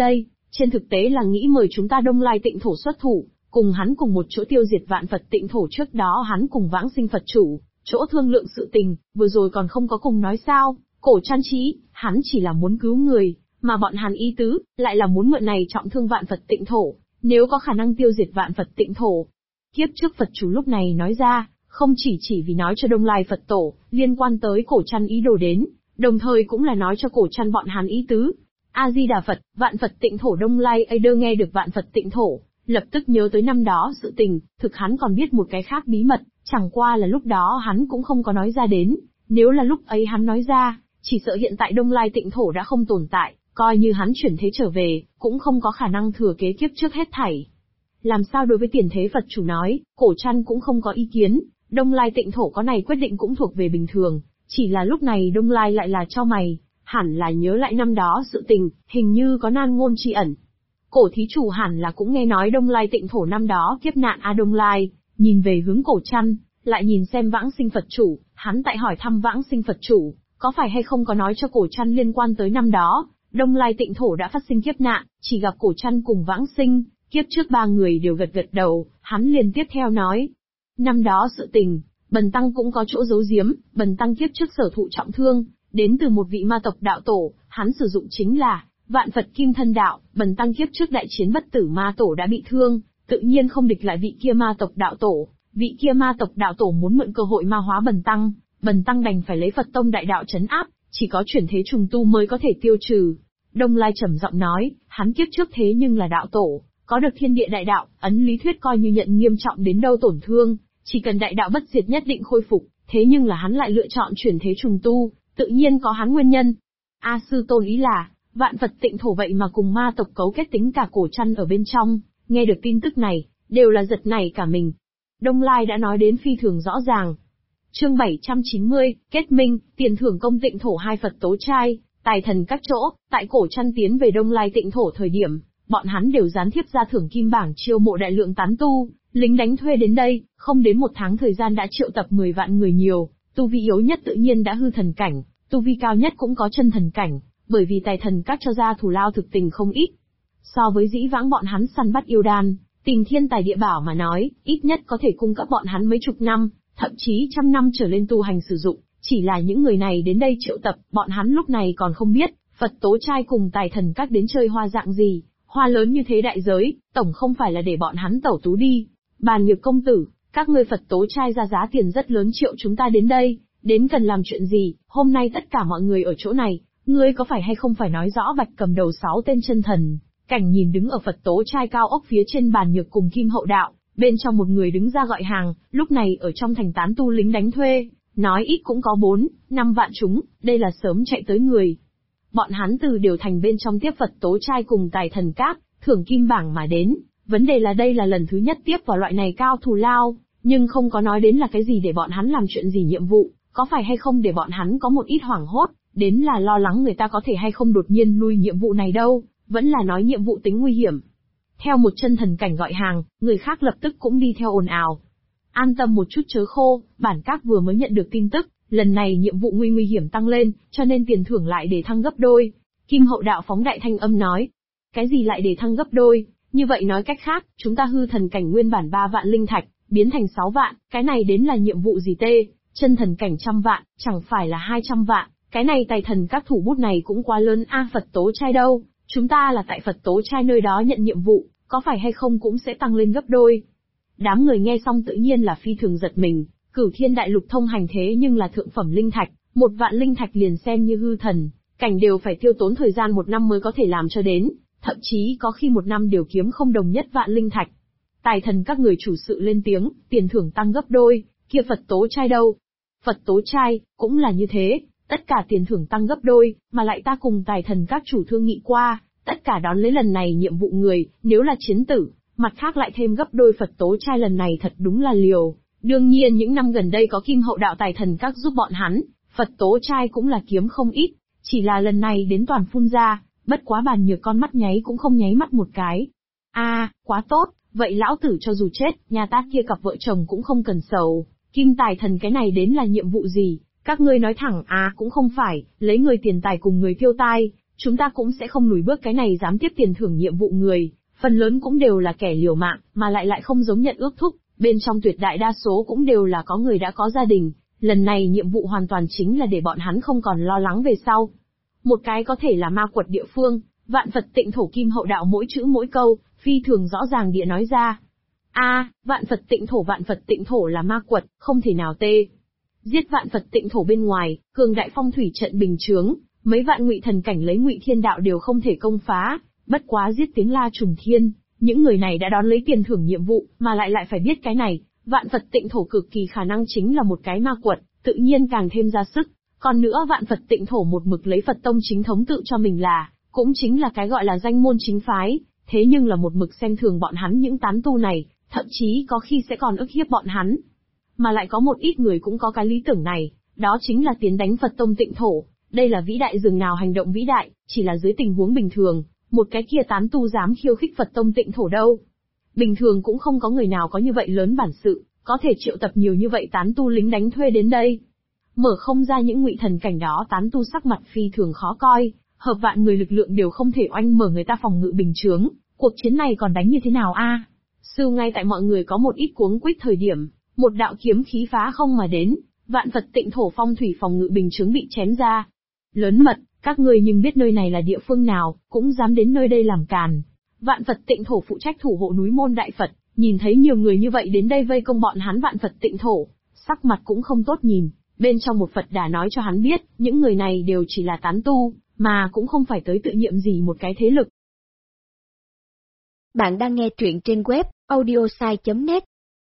Trên thực tế là nghĩ mời chúng ta Đông Lai Tịnh Thổ xuất thủ, cùng hắn cùng một chỗ tiêu diệt Vạn Phật Tịnh Thổ. Trước đó hắn cùng Vãng Sinh Phật chủ, chỗ thương lượng sự tình, vừa rồi còn không có cùng nói sao, Cổ Trăn Trí, hắn chỉ là muốn cứu người, mà bọn hắn ý tứ, lại là muốn mượn này trọng thương Vạn Phật Tịnh Thổ, nếu có khả năng tiêu diệt Vạn Phật Tịnh Thổ. Kiếp trước Phật chủ lúc này nói ra, không chỉ vì nói cho Đông Lai Phật Tổ, liên quan tới Cổ Trăn ý đồ đến, đồng thời cũng là nói cho Cổ Trăn bọn hắn ý tứ. A-di-đà Phật, Vạn Phật Tịnh Thổ Đông Lai Aider nghe được Vạn Phật Tịnh Thổ, lập tức nhớ tới năm đó sự tình, thực hắn còn biết một cái khác bí mật, chẳng qua là lúc đó hắn cũng không có nói ra đến, nếu là lúc ấy hắn nói ra, chỉ sợ hiện tại Đông Lai Tịnh Thổ đã không tồn tại, coi như hắn chuyển thế trở về, cũng không có khả năng thừa kế kiếp trước hết thảy. Làm sao đối với tiền thế Phật chủ nói, Cổ Trăn cũng không có ý kiến, Đông Lai Tịnh Thổ có này quyết định cũng thuộc về bình thường, chỉ là lúc này Đông Lai lại là cho mày, hẳn là nhớ lại năm đó sự tình, hình như có nan ngôn tri ẩn. Cổ thí chủ hẳn là cũng nghe nói Đông Lai Tịnh Thổ năm đó kiếp nạn Đông Lai, nhìn về hướng Cổ Trăn, lại nhìn xem Vãng Sinh Phật chủ, hắn tại hỏi thăm Vãng Sinh Phật chủ, có phải hay không có nói cho Cổ Trăn liên quan tới năm đó, Đông Lai Tịnh Thổ đã phát sinh kiếp nạn, chỉ gặp Cổ Trăn cùng Vãng Sinh, kiếp trước ba người đều gật gật đầu, hắn liền tiếp theo nói. Năm đó sự tình, Bần Tăng cũng có chỗ giấu giếm, Bần Tăng kiếp trước sở thụ trọng thương, đến từ một vị ma tộc đạo tổ, hắn sử dụng chính là Vạn Phật Kim Thân Đạo, Bần Tăng kiếp trước đại chiến bất tử ma tổ đã bị thương, tự nhiên không địch lại vị kia ma tộc đạo tổ, vị kia ma tộc đạo tổ muốn mượn cơ hội ma hóa Bần Tăng đành phải lấy Phật tông đại đạo trấn áp, chỉ có chuyển thế trùng tu mới có thể tiêu trừ. Đông Lai trầm giọng nói, hắn kiếp trước thế nhưng là đạo tổ, có được thiên địa đại đạo, ấn lý thuyết coi như nhận nghiêm trọng đến đâu tổn thương, chỉ cần đại đạo bất diệt nhất định khôi phục, thế nhưng là hắn lại lựa chọn chuyển thế trùng tu, tự nhiên có hắn nguyên nhân. A sư tôn ý là, Vạn Phật Tịnh Thổ vậy mà cùng ma tộc cấu kết tính cả Cổ Trăn ở bên trong, nghe được tin tức này, đều là giật nảy cả mình. Đông Lai đã nói đến phi thường rõ ràng. Chương 790, kết minh, tiền thưởng công Tịnh Thổ hai Phật tố trai, tài thần các chỗ, tại Cổ Trăn tiến về Đông Lai Tịnh Thổ thời điểm, bọn hắn đều gián tiếp ra thưởng kim bảng chiêu mộ đại lượng tán tu, lính đánh thuê đến đây, không đến một tháng thời gian đã triệu tập 10 vạn người nhiều, tu vi yếu nhất tự nhiên đã hư thần cảnh, tu vi cao nhất cũng có chân thần cảnh, bởi vì tài thần các cho ra thù lao thực tình không ít. So với dĩ vãng bọn hắn săn bắt yêu đan, tìm thiên tài địa bảo mà nói, ít nhất có thể cung cấp bọn hắn mấy chục năm, thậm chí trăm năm trở lên tu hành sử dụng, chỉ là những người này đến đây triệu tập, bọn hắn lúc này còn không biết, Phật tố trai cùng tài thần các đến chơi hoa dạng gì, hoa lớn như thế đại giới, tổng không phải là để bọn hắn tẩu tú đi. Bàn Nhược công tử, các ngươi Phật tố trai ra giá tiền rất lớn triệu chúng ta đến đây, đến cần làm chuyện gì, hôm nay tất cả mọi người ở chỗ này, ngươi có phải hay không phải nói rõ Bạch cầm đầu 6 tên chân thần, cảnh nhìn đứng ở Phật tố trai cao ốc phía trên Bàn Nhược cùng Kim Hậu Đạo, bên trong một người đứng ra gọi hàng, lúc này ở trong thành tán tu lính đánh thuê, nói ít cũng có 4-5 vạn chúng, đây là sớm chạy tới người. Bọn hắn từ đều thành bên trong tiếp Phật tố trai cùng tài thần các, thưởng kim bảng mà đến, vấn đề là đây là lần thứ nhất tiếp vào loại này cao thù lao, nhưng không có nói đến là cái gì để bọn hắn làm chuyện gì nhiệm vụ, có phải hay không để bọn hắn có một ít hoảng hốt, đến là lo lắng người ta có thể hay không đột nhiên lui nhiệm vụ này đâu, vẫn là nói nhiệm vụ tính nguy hiểm. Theo một chân thần cảnh gọi hàng, người khác lập tức cũng đi theo ồn ào. An tâm một chút chớ khô, bản các vừa mới nhận được tin tức, lần này nhiệm vụ nguy hiểm tăng lên, cho nên tiền thưởng lại để thăng gấp đôi. Kim Hậu Đạo phóng đại thanh âm nói. Cái gì lại để thăng gấp đôi? Như vậy nói cách khác, chúng ta hư thần cảnh nguyên bản 3 vạn linh thạch, biến thành 6 vạn, cái này đến là nhiệm vụ gì tê? Chân thần cảnh 100 vạn, chẳng phải là 200 vạn, cái này tài thần các thủ bút này cũng quá lớn a. Phật tố trai đâu? Chúng ta là tại Phật tố trai nơi đó nhận nhiệm vụ, có phải hay không cũng sẽ tăng lên gấp đôi. Đám người nghe xong tự nhiên là phi thường giật mình, Cửu Thiên Đại Lục thông hành thế nhưng là thượng phẩm linh thạch, 1 vạn linh thạch liền xem như hư thần, cảnh đều phải tiêu tốn thời gian 1 năm mới có thể làm cho đến, thậm chí có khi 1 năm đều kiếm không đồng nhất vạn linh thạch. Tài thần các người chủ sự lên tiếng, tiền thưởng tăng gấp đôi, kia Phật tố trai đâu? Phật tố trai, cũng là như thế, tất cả tiền thưởng tăng gấp đôi, mà lại ta cùng tài thần các chủ thương nghị qua, tất cả đón lấy lần này nhiệm vụ người, nếu là chiến tử, mặt khác lại thêm gấp đôi. Phật tố trai lần này thật đúng là liều. Đương nhiên những năm gần đây có Kim Hậu Đạo tài thần các giúp bọn hắn, Phật tố trai cũng là kiếm không ít, chỉ là lần này đến toàn phun ra, bất quá Bàn Nhược con mắt nháy cũng không nháy mắt một cái. Quá tốt, vậy lão tử cho dù chết, nhà ta kia cặp vợ chồng cũng không cần sầu. Kim tài thần cái này đến là nhiệm vụ gì? Các ngươi nói thẳng cũng không phải, lấy người tiền tài cùng người tiêu tai, chúng ta cũng sẽ không lùi bước. Cái này dám tiếp tiền thưởng nhiệm vụ người, phần lớn cũng đều là kẻ liều mạng, mà lại không giống nhận ước thúc, bên trong tuyệt đại đa số cũng đều là có người đã có gia đình. Lần này nhiệm vụ hoàn toàn chính là để bọn hắn không còn lo lắng về sau. Một cái có thể là ma quật địa phương, Vạn Phật Tịnh Thổ Kim Hậu Đạo mỗi chữ mỗi câu, phi thường rõ ràng địa nói ra. Vạn Phật Tịnh Thổ là ma quật, không thể nào tê. Giết Vạn Phật Tịnh Thổ bên ngoài, cường đại phong thủy trận bình chướng, mấy vạn ngụy thần cảnh lấy ngụy thiên đạo đều không thể công phá, bất quá giết tiếng la trùng thiên, những người này đã đón lấy tiền thưởng nhiệm vụ, mà lại phải biết cái này, Vạn Phật Tịnh Thổ cực kỳ khả năng chính là một cái ma quật, tự nhiên càng thêm ra sức. Còn nữa Vạn Phật Tịnh Thổ một mực lấy Phật tông chính thống tự cho mình là, cũng chính là cái gọi là danh môn chính phái, thế nhưng là một mực xem thường bọn hắn những tán tu này, thậm chí có khi sẽ còn ức hiếp bọn hắn. Mà lại có một ít người cũng có cái lý tưởng này, đó chính là tiến đánh Phật tông Tịnh Thổ. Đây là vĩ đại dường nào hành động vĩ đại, chỉ là dưới tình huống bình thường, một cái kia tán tu dám khiêu khích Phật tông Tịnh Thổ đâu. Bình thường cũng không có người nào có như vậy lớn bản sự, có thể triệu tập nhiều như vậy tán tu lính đánh thuê đến đây. Mở không ra những ngụy thần cảnh đó, tán tu sắc mặt phi thường khó coi, hợp vạn người lực lượng đều không thể oanh mở người ta phòng ngự bình chướng, cuộc chiến này còn đánh như thế nào a? Sư ngay tại mọi người có một ít cuống quýt thời điểm, một đạo kiếm khí phá không mà đến, Vạn Phật Tịnh Thổ phong thủy phòng ngự bình chướng bị chém ra. Lớn mật, các ngươi nhưng biết nơi này là địa phương nào, cũng dám đến nơi đây làm càn. Vạn Phật Tịnh Thổ phụ trách thủ hộ núi môn đại Phật, nhìn thấy nhiều người như vậy đến đây vây công bọn hắn Vạn Phật Tịnh Thổ, sắc mặt cũng không tốt nhìn, bên trong một Phật Đà nói cho hắn biết, những người này đều chỉ là tán tu, mà cũng không phải tới tự nhiệm gì một cái thế lực. Bạn đang nghe truyện trên web audiosai.net.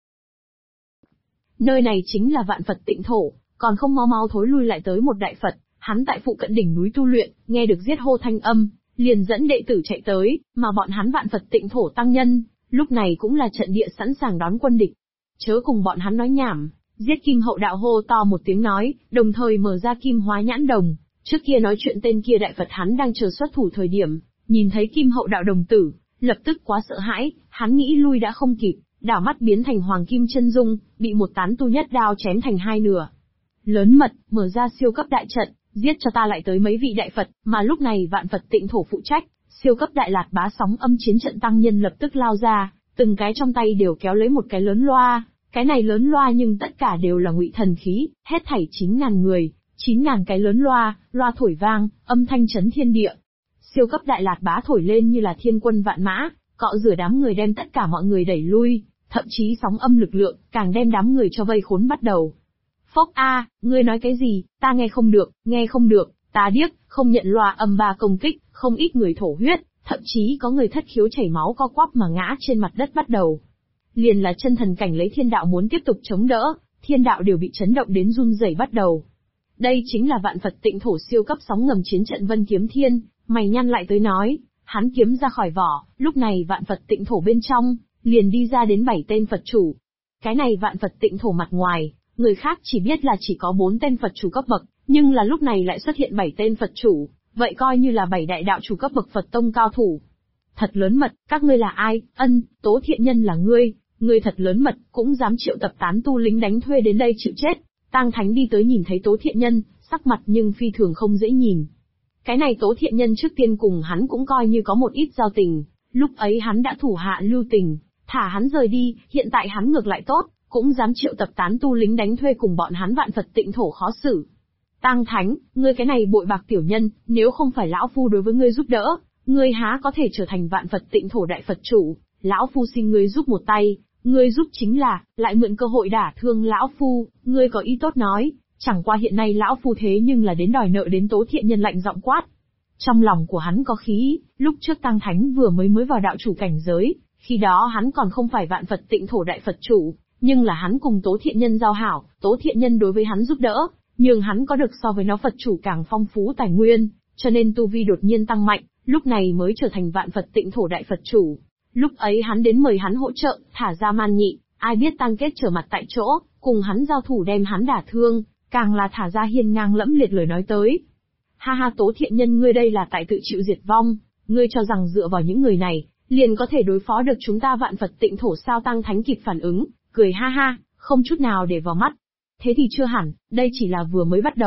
Nơi này chính là Vạn Phật Tịnh Thổ, còn không mau thối lui lại tới một đại Phật, hắn tại phụ cận đỉnh núi tu luyện, nghe được giết hô thanh âm, liền dẫn đệ tử chạy tới, mà bọn hắn Vạn Phật Tịnh Thổ tăng nhân, lúc này cũng là trận địa sẵn sàng đón quân địch. Chớ cùng bọn hắn nói nhảm, giết Kim Hậu Đạo hô to một tiếng nói, đồng thời mở ra Kim Hóa Nhãn Đồng. Trước kia nói chuyện tên kia đại Phật hắn đang chờ xuất thủ thời điểm, nhìn thấy Kim Hậu Đạo đồng tử, lập tức quá sợ hãi, hắn nghĩ lui đã không kịp, đảo mắt biến thành Hoàng Kim Chân Dung, bị một tán tu nhất đao chém thành hai nửa. Lớn mật, mở ra siêu cấp đại trận, giết cho ta lại tới mấy vị đại Phật, mà lúc này Vạn Phật Tịnh Thổ phụ trách, siêu cấp đại Lạt Bá sóng âm chiến trận tăng nhân lập tức lao ra, từng cái trong tay đều kéo lấy một cái lớn loa, cái này lớn loa nhưng tất cả đều là ngụy thần khí, hết thảy 9.000 người, 9.000 cái lớn loa, loa thổi vang, âm thanh chấn thiên địa. Siêu cấp đại Lạt Bá thổi lên như là thiên quân vạn mã, cọ rửa đám người đem tất cả mọi người đẩy lui, thậm chí sóng âm lực lượng, càng đem đám người cho vây khốn bắt đầu. Phốc ngươi nói cái gì, ta nghe không được, ta điếc, không nhận loa âm ba công kích, không ít người thổ huyết, thậm chí có người thất khiếu chảy máu co quắp mà ngã trên mặt đất bắt đầu. Liền là chân thần cảnh lấy thiên đạo muốn tiếp tục chống đỡ, thiên đạo đều bị chấn động đến run rẩy bắt đầu. Đây chính là Vạn Phật Tịnh Thổ siêu cấp sóng ngầm chiến trận Vân Kiếm Thiên, mày nhăn lại tới nói, hắn kiếm ra khỏi vỏ, lúc này Vạn Phật Tịnh Thổ bên trong, liền đi ra đến 7 tên Phật chủ. Cái này Vạn Phật Tịnh Thổ mặt ngoài, người khác chỉ biết là chỉ có 4 tên Phật chủ cấp bậc, nhưng là lúc này lại xuất hiện 7 tên Phật chủ, vậy coi như là 7 đại đạo chủ cấp bậc Phật tông cao thủ. Thật lớn mật, các ngươi là ai? Tố Thiện Nhân là ngươi thật lớn mật, cũng dám triệu tập tán tu lính đánh thuê đến đây chịu chết. Tang Thánh đi tới nhìn thấy Tố Thiện Nhân, sắc mặt nhưng phi thường không dễ nhìn. Cái này Tố Thiện Nhân trước tiên cùng hắn cũng coi như có một ít giao tình, lúc ấy hắn đã thủ hạ lưu tình, thả hắn rời đi, hiện tại hắn ngược lại tốt, cũng dám triệu tập tán tu lính đánh thuê cùng bọn hắn Vạn Phật Tịnh Thổ khó xử. Tang Thánh, ngươi cái này bội bạc tiểu nhân, nếu không phải lão phu đối với ngươi giúp đỡ, ngươi há có thể trở thành Vạn Phật Tịnh Thổ đại Phật chủ, lão phu xin ngươi giúp một tay, ngươi giúp chính là, lại mượn cơ hội đả thương lão phu, ngươi có ý tốt nói, chẳng qua hiện nay lão phu thế nhưng là đến đòi nợ đến Tố Thiện Nhân lạnh giọng quát. Trong lòng của hắn có khí, lúc trước Tang Thánh vừa mới vào đạo chủ cảnh giới, khi đó hắn còn không phải Vạn Phật Tịnh Thổ đại Phật chủ, nhưng là hắn cùng Tố Thiện Nhân giao hảo, Tố Thiện Nhân đối với hắn giúp đỡ, nhưng hắn có được so với nó Phật chủ càng phong phú tài nguyên, cho nên tu vi đột nhiên tăng mạnh, lúc này mới trở thành Vạn Phật Tịnh Thổ đại Phật chủ. Lúc ấy hắn đến mời hắn hỗ trợ, thả ra Man Nhị, ai biết Tăng Kết trở mặt tại chỗ, cùng hắn giao thủ đem hắn đả thương, càng là thả ra hiên ngang lẫm liệt lời nói tới. Ha ha, Tố Thiện Nhân, ngươi đây là tại tự chịu diệt vong, ngươi cho rằng dựa vào những người này, liền có thể đối phó được chúng ta Vạn Phật Tịnh Thổ sao? Tăng Thánh kịp phản ứng, cười ha ha, không chút nào để vào mắt. Thế thì chưa hẳn, đây chỉ là vừa mới bắt đầu,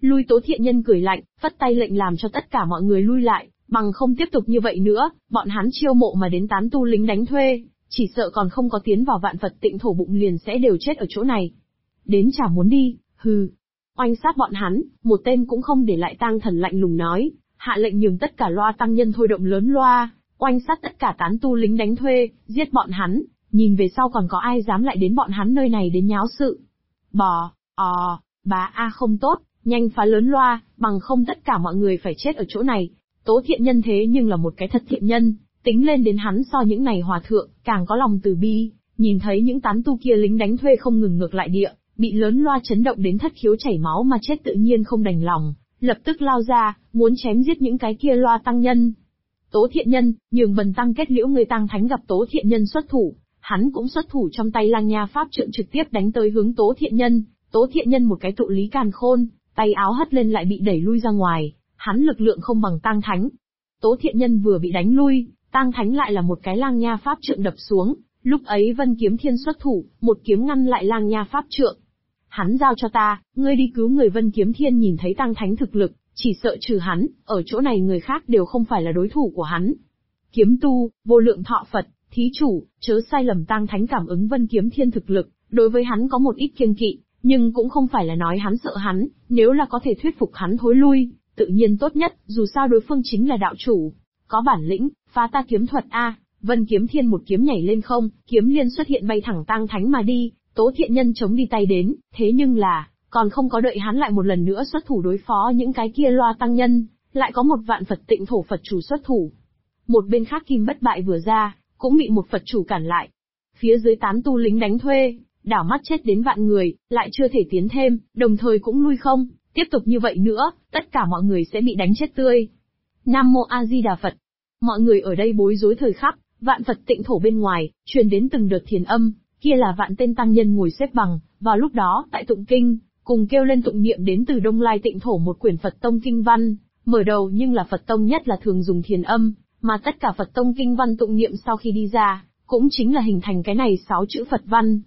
Lui Tố Thiện Nhân cười lạnh, phất tay lệnh làm cho tất cả mọi người lui lại, bằng không tiếp tục như vậy nữa, bọn hắn chiêu mộ mà đến tán tu lính đánh thuê, chỉ sợ còn không có tiến vào Vạn Phật Tịnh Thổ bụng liền sẽ đều chết ở chỗ này. Đến chả muốn đi, hừ. Oanh sát bọn hắn, một tên cũng không để lại. Tang Thần lạnh lùng nói, hạ lệnh nhường tất cả loa tăng nhân thôi động lớn loa, oanh sát tất cả tán tu lính đánh thuê, giết bọn hắn, nhìn về sau còn có ai dám lại đến bọn hắn nơi này đến nháo sự. Bá a không tốt, nhanh phá lớn loa, bằng không tất cả mọi người phải chết ở chỗ này. Tố Thiện Nhân thế nhưng là một cái thật thiện nhân, tính lên đến hắn so những này hòa thượng, càng có lòng từ bi, nhìn thấy những tán tu kia lính đánh thuê không ngừng ngược lại địa, bị lớn loa chấn động đến thất khiếu chảy máu mà chết tự nhiên không đành lòng, lập tức lao ra, muốn chém giết những cái kia loa tăng nhân. Tố Thiện Nhân, nhường bần tăng kết liễu. Người Tăng Thánh gặp Tố Thiện Nhân xuất thủ, hắn cũng xuất thủ, trong tay lang nha pháp trượng trực tiếp đánh tới hướng Tố Thiện Nhân. Tố Thiện Nhân một cái tụ lý càn khôn, tay áo hất lên lại bị đẩy lui ra ngoài, hắn lực lượng không bằng Tăng Thánh. Tố Thiện Nhân vừa bị đánh lui, Tăng Thánh lại là một cái lang nha pháp trượng đập xuống, lúc ấy Vân Kiếm Thiên xuất thủ, một kiếm ngăn lại lang nha pháp trượng. Hắn giao cho ta, ngươi đi cứu người. Vân Kiếm Thiên nhìn thấy Tăng Thánh thực lực, chỉ sợ trừ hắn, ở chỗ này người khác đều không phải là đối thủ của hắn. Kiếm tu, vô lượng thọ Phật, thí chủ, chớ sai lầm. Tăng Thánh cảm ứng Vân Kiếm Thiên thực lực, đối với hắn có một ít kiêng kỵ, nhưng cũng không phải là nói hắn sợ hắn, nếu là có thể thuyết phục hắn thối lui, tự nhiên tốt nhất, dù sao đối phương chính là đạo chủ. Có bản lĩnh, phá ta kiếm thuật a. Vân Kiếm Thiên một kiếm nhảy lên không, kiếm liên xuất hiện bay thẳng Tăng Thánh mà đi. Tố Thiện Nhân chống đi tay đến, thế nhưng là, còn không có đợi hắn lại một lần nữa xuất thủ đối phó những cái kia loa tăng nhân, lại có một Vạn Phật Tịnh Thổ Phật chủ xuất thủ. Một bên khác Kim Bất Bại vừa ra, cũng bị một Phật chủ cản lại. Phía dưới tán tu lính đánh thuê, đảo mắt chết đến vạn người, lại chưa thể tiến thêm, đồng thời cũng lui không, tiếp tục như vậy nữa, tất cả mọi người sẽ bị đánh chết tươi. Nam Mô A Di Đà Phật. Mọi người ở đây bối rối thời khắc, Vạn Phật Tịnh Thổ bên ngoài, truyền đến từng đợt thiền âm, kia là vạn tên tăng nhân ngồi xếp bằng, vào lúc đó, tại tụng kinh, cùng kêu lên tụng niệm đến từ Đông Lai Tịnh Thổ một quyển Phật Tông Kinh Văn, mở đầu nhưng là Phật Tông nhất là thường dùng thiền âm, mà tất cả Phật Tông Kinh Văn tụng niệm sau khi đi ra, cũng chính là hình thành cái này 6 chữ Phật Văn.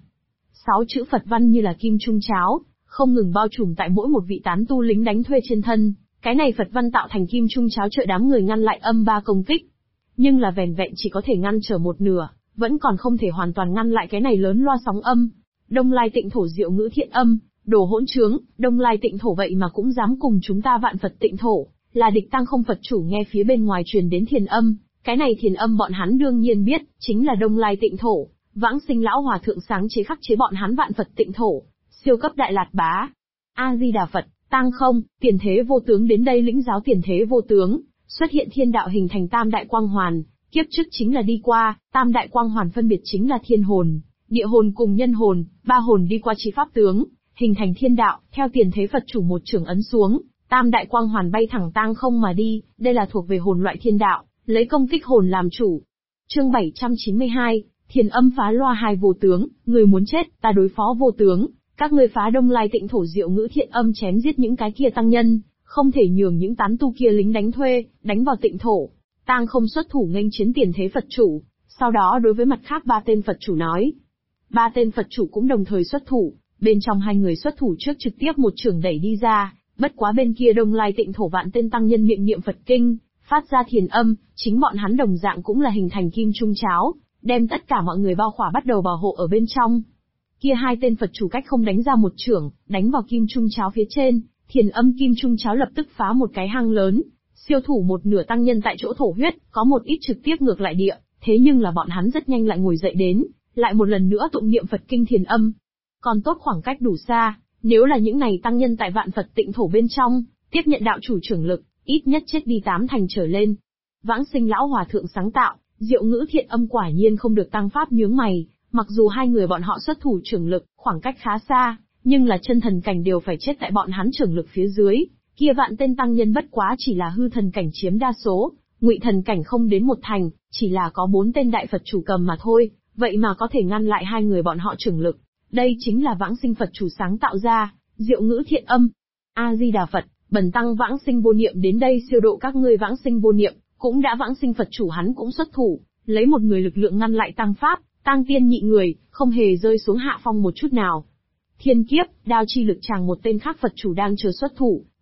6 chữ Phật Văn như là kim trung cháo, không ngừng bao trùm tại mỗi một vị tán tu lính đánh thuê trên thân, cái này Phật Văn tạo thành kim trung cháo trợ đám người ngăn lại âm ba công kích. Nhưng là vẻn vẹn chỉ có thể ngăn trở một nửa, vẫn còn không thể hoàn toàn ngăn lại cái này lớn loa sóng âm. Đông Lai Tịnh Thổ diệu ngữ thiện âm, đồ hỗn trướng, Đông Lai Tịnh Thổ vậy mà cũng dám cùng chúng ta Vạn Phật Tịnh Thổ, là địch. Tăng Không Phật chủ nghe phía bên ngoài truyền đến thiền âm, cái này thiền âm bọn hắn đương nhiên biết, chính là Đông Lai Tịnh Thổ, Vãng Sinh lão hòa thượng sáng chế khắc chế bọn hắn Vạn Phật Tịnh Thổ, siêu cấp Đại Lạt Bá. A Di Đà Phật. Tăng Không, Tiền Thế Vô Tướng đến đây lĩnh giáo. Tiền Thế Vô Tướng, xuất hiện thiên đạo hình thành tam đại quang hoàn, kiếp trước chính là đi qua, tam đại quang hoàn phân biệt chính là thiên hồn, địa hồn cùng nhân hồn, ba hồn đi qua chi pháp tướng, hình thành thiên đạo. Theo Tiền Thế Phật chủ một chưởng ấn xuống, tam đại quang hoàn bay thẳng Tăng Không mà đi, đây là thuộc về hồn loại thiên đạo, lấy công kích hồn làm chủ. Chương 792, Thiền âm phá loa hai. Vô tướng, người muốn chết, ta đối phó vô tướng. Các ngươi phá Đông Lai Tịnh Thổ diệu ngữ thiện âm chém giết những cái kia tăng nhân, không thể nhường những tán tu kia lính đánh thuê, đánh vào Tịnh Thổ. Tăng Không xuất thủ nghênh chiến Tiền Thế Phật chủ, sau đó đối với mặt khác 3 tên Phật chủ nói. 3 tên Phật chủ cũng đồng thời xuất thủ, bên trong 2 người xuất thủ trước trực tiếp một chưởng đẩy đi ra, bất quá bên kia Đông Lai Tịnh Thổ vạn tên tăng nhân miệng niệm Phật kinh, phát ra thiền âm, chính bọn hắn đồng dạng cũng là hình thành kim trung cháo, đem tất cả mọi người bao khỏa bắt đầu bảo hộ ở bên trong. Kia 2 tên Phật chủ cách không đánh ra một chưởng, đánh vào kim trung cháo phía trên, thiền âm kim trung cháo lập tức phá một cái hang lớn, siêu thủ một nửa tăng nhân tại chỗ thổ huyết, có một ít trực tiếp ngược lại địa, thế nhưng là bọn hắn rất nhanh lại ngồi dậy đến, lại một lần nữa tụng niệm Phật kinh thiền âm. Còn tốt khoảng cách đủ xa, nếu là những này tăng nhân tại Vạn Phật Tịnh Thổ bên trong, tiếp nhận đạo chủ trưởng lực, ít nhất chết đi 8 thành trở lên. Vãng Sinh lão hòa thượng sáng tạo, diệu ngữ thiện âm quả nhiên không được Tăng pháp nhướng mày, mặc dù 2 người bọn họ xuất thủ trưởng lực, khoảng cách khá xa, nhưng là chân thần cảnh đều phải chết tại bọn hắn trưởng lực phía dưới, kia vạn tên tăng nhân bất quá chỉ là hư thần cảnh chiếm đa số, ngụy thần cảnh không đến 1 thành, chỉ là có 4 tên đại Phật chủ cầm mà thôi, vậy mà có thể ngăn lại 2 người bọn họ trưởng lực. Đây chính là Vãng Sinh Phật chủ sáng tạo ra, diệu ngữ thiện âm. A Di Đà Phật, bần tăng Vãng Sinh vô niệm đến đây siêu độ các ngươi. Vãng Sinh vô niệm cũng đã Vãng Sinh Phật chủ hắn cũng xuất thủ, lấy một người lực lượng ngăn lại Tăng pháp, Tăng tiên nhị người, không hề rơi xuống hạ phong một chút nào. Thiên kiếp, đao chi lực chàng một tên khác Phật chủ đang chờ xuất thủ,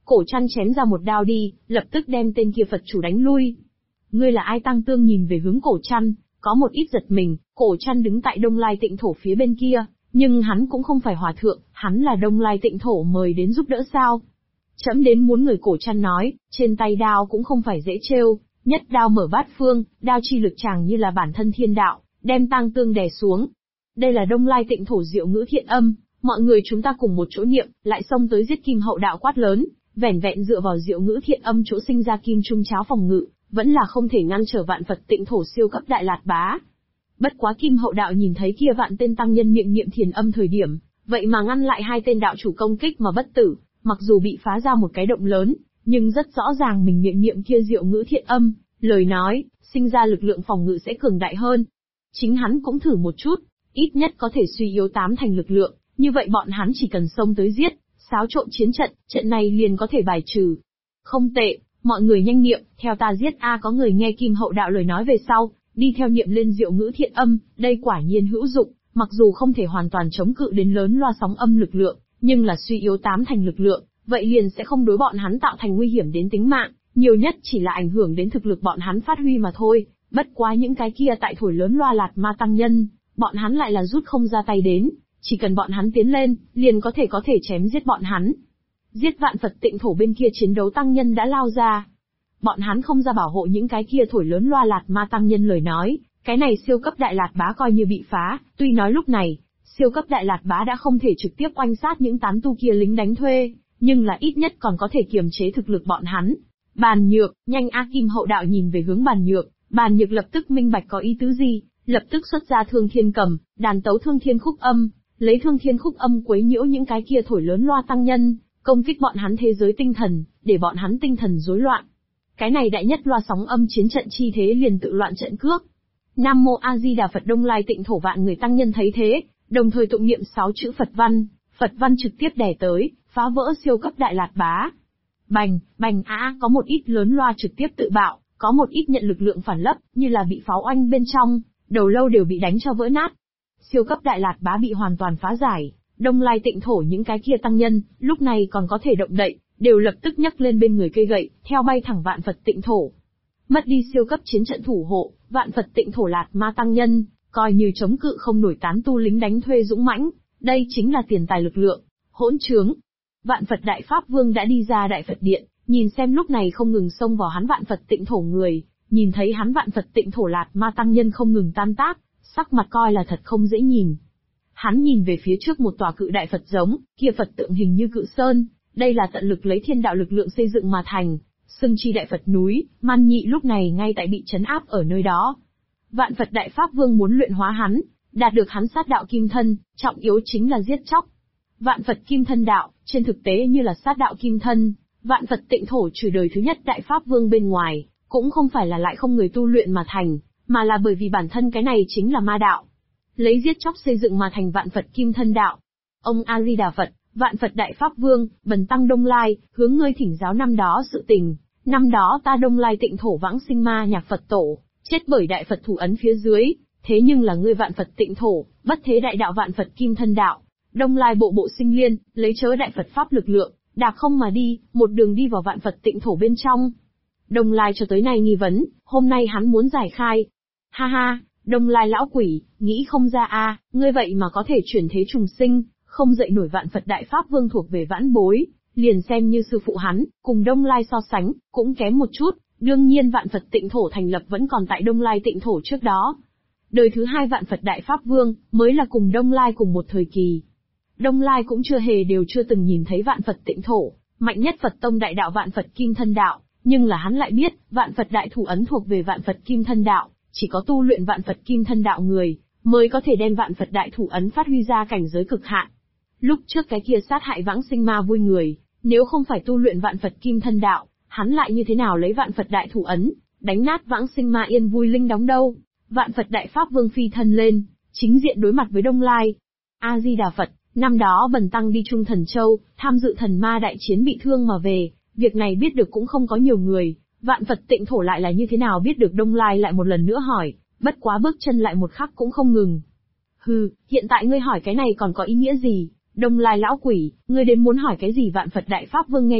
Cổ Trăn chém ra một đao đi, lập tức đem tên kia Phật chủ đánh lui. Ngươi là ai? Tăng Tương nhìn về hướng Cổ Trăn, có một ít giật mình. Cổ Trăn đứng tại Đông Lai Tịnh Thổ phía bên kia, nhưng hắn cũng không phải hòa thượng, hắn là Đông Lai Tịnh Thổ mời đến giúp đỡ sao? Trẫm đến muốn người. Cổ Trăn nói, trên tay đao cũng không phải dễ trêu, nhất đao mở bát phương, đao chi lực chàng như là bản thân thiên đạo, đem Tăng Tương đè xuống. Đây là Đông Lai Tịnh Thổ Diệu Ngữ Thiện Âm, mọi người chúng ta cùng một chỗ niệm, lại xông tới giết Kim Hậu Đạo quát lớn, vẻn vẹn dựa vào Diệu Ngữ Thiện Âm chỗ sinh ra kim trung cháo phòng ngự, vẫn là không thể ngăn trở vạn Phật Tịnh Thổ siêu cấp Đại Lạt Bá. Bất quá Kim Hậu Đạo nhìn thấy kia vạn tên tăng nhân miệng niệm thiền âm thời điểm, vậy mà ngăn lại hai tên đạo chủ công kích mà bất tử, mặc dù bị phá ra một cái động lớn, nhưng rất rõ ràng mình miệng niệm kia Diệu Ngữ Thiện Âm, lời nói, sinh ra lực lượng phòng ngự sẽ cường đại hơn. Chính hắn cũng thử một chút, ít nhất có thể suy yếu 8 thành lực lượng, như vậy bọn hắn chỉ cần xông tới giết, xáo trộn chiến trận, trận này liền có thể bài trừ. Không tệ, mọi người nhanh niệm, theo ta giết a. Có người nghe Kim Hậu Đạo lời nói về sau, đi theo niệm lên Diệu Ngữ Thiện Âm, đây quả nhiên hữu dụng, mặc dù không thể hoàn toàn chống cự đến lớn loa sóng âm lực lượng, nhưng là suy yếu 8 thành lực lượng, vậy liền sẽ không đối bọn hắn tạo thành nguy hiểm đến tính mạng, nhiều nhất chỉ là ảnh hưởng đến thực lực bọn hắn phát huy mà thôi. Bất quá những cái kia tại thổi lớn loa Lạt Ma tăng nhân, bọn hắn lại là rút không ra tay đến, chỉ cần bọn hắn tiến lên, liền có thể chém giết bọn hắn. Giết vạn Phật Tịnh Thổ bên kia chiến đấu tăng nhân đã lao ra. Bọn hắn không ra bảo hộ những cái kia thổi lớn loa Lạt Ma tăng nhân lời nói, cái này siêu cấp Đại Lạt Bá coi như bị phá, tuy nói lúc này, siêu cấp Đại Lạt Bá đã không thể trực tiếp oanh sát những tán tu kia lính đánh thuê, nhưng là ít nhất còn có thể kiềm chế thực lực bọn hắn. Bàn Nhược, nhanh a. Kim Hậu Đạo nhìn về hướng Bàn Nhược, Bàn Nhược lập tức minh bạch có ý tứ gì, lập tức xuất ra Thương Thiên Cầm, đàn tấu Thương Thiên Khúc Âm, lấy Thương Thiên Khúc Âm quấy nhiễu những cái kia thổi lớn loa tăng nhân, công kích bọn hắn thế giới tinh thần, để bọn hắn tinh thần rối loạn. Cái này đại nhất loa sóng âm chiến trận chi thế liền tự loạn trận cước. Nam Mô A Di Đà Phật. Đông Lai Tịnh Thổ vạn người tăng nhân thấy thế, đồng thời tụng niệm 6 chữ Phật văn trực tiếp đè tới, phá vỡ siêu cấp Đại Lạt Bá. Bành, bành có một ít lớn loa trực tiếp tự bạo, có một ít nhận lực lượng phản lấp, như là bị pháo oanh bên trong, đầu lâu đều bị đánh cho vỡ nát. Siêu cấp Đại Lạt Bá bị hoàn toàn phá giải, Đông Lai Tịnh Thổ những cái kia tăng nhân, lúc này còn có thể động đậy, đều lập tức nhấc lên bên người cây gậy, theo bay thẳng vạn Phật Tịnh Thổ. Mất đi siêu cấp chiến trận thủ hộ, vạn Phật Tịnh Thổ Lạt Ma tăng nhân, coi như chống cự không nổi tán tu lính đánh thuê dũng mãnh, đây chính là tiền tài lực lượng, hỗn trướng. Vạn Phật Đại Pháp Vương đã đi ra Đại Phật Điện, nhìn xem lúc này không ngừng xông vào hắn vạn Phật Tịnh Thổ người, nhìn thấy hắn vạn Phật Tịnh Thổ Lạt Ma tăng nhân không ngừng tan tác, sắc mặt coi là thật không dễ nhìn. Hắn nhìn về phía trước một tòa cự đại Phật giống, kia Phật tượng hình như cự sơn, đây là tận lực lấy thiên đạo lực lượng xây dựng mà thành, xưng chi Đại Phật núi. Man Nhị lúc này ngay tại bị trấn áp ở nơi đó. Vạn Phật Đại Pháp Vương muốn luyện hóa hắn, đạt được hắn sát đạo kim thân, trọng yếu chính là giết chóc. Vạn Phật kim thân đạo, trên thực tế như là sát đạo kim thân, vạn Phật Tịnh Thổ trừ đời thứ nhất Đại Pháp Vương bên ngoài, cũng không phải là lại không người tu luyện mà thành, mà là bởi vì bản thân cái này chính là ma đạo. Lấy giết chóc xây dựng mà thành vạn Phật kim thân đạo. Ông A Di Đà Phật, vạn Phật Đại Pháp Vương, bần tăng Đông Lai, hướng ngươi thỉnh giáo năm đó sự tình. Năm đó ta Đông Lai Tịnh Thổ vãng sinh ma nhạc Phật tổ, chết bởi Đại Phật thủ ấn phía dưới, thế nhưng là ngươi vạn Phật Tịnh Thổ, bất thế đại đạo vạn Phật kim thân đạo. Đông Lai bộ bộ sinh liên, lấy chớ Đại Phật Pháp lực lượng, đạp không mà đi, một đường đi vào vạn Phật Tịnh Thổ bên trong. Đông Lai cho tới nay nghi vấn, hôm nay hắn muốn giải khai. Ha ha, Đông Lai lão quỷ, nghĩ không ra a, ngươi vậy mà có thể chuyển thế trùng sinh, không dậy nổi vạn Phật Đại Pháp Vương thuộc về vãn bối, liền xem như sư phụ hắn, cùng Đông Lai so sánh, cũng kém một chút, đương nhiên vạn Phật Tịnh Thổ thành lập vẫn còn tại Đông Lai Tịnh Thổ trước đó. Đời thứ hai vạn Phật Đại Pháp Vương, mới là cùng Đông Lai cùng một thời kỳ. Đông Lai cũng chưa từng nhìn thấy vạn Phật Tịnh Thổ, mạnh nhất Phật tông đại đạo vạn Phật Kim Thân đạo, nhưng là hắn lại biết, vạn Phật Đại thủ ấn thuộc về vạn Phật Kim Thân đạo, chỉ có tu luyện vạn Phật Kim Thân đạo người, mới có thể đem vạn Phật Đại thủ ấn phát huy ra cảnh giới cực hạn. Lúc trước cái kia sát hại vãng sinh ma vui người, nếu không phải tu luyện vạn Phật Kim Thân đạo, hắn lại như thế nào lấy vạn Phật Đại thủ ấn, đánh nát vãng sinh ma yên vui linh đóng đâu. Vạn Phật Đại Pháp Vương phi thân lên, chính diện đối mặt với Đông Lai. A Di Đà Phật. Năm đó bần tăng đi Trung Thần Châu, tham dự thần ma đại chiến bị thương mà về, việc này biết được cũng không có nhiều người, vạn Phật Tịnh Thổ lại là như thế nào biết được. Đông Lai lại một lần nữa hỏi, bất quá bước chân lại một khắc cũng không ngừng. Hừ, hiện tại ngươi hỏi cái này còn có ý nghĩa gì? Đông Lai lão quỷ, ngươi đến muốn hỏi cái gì? Vạn Phật Đại Pháp Vương nghe được,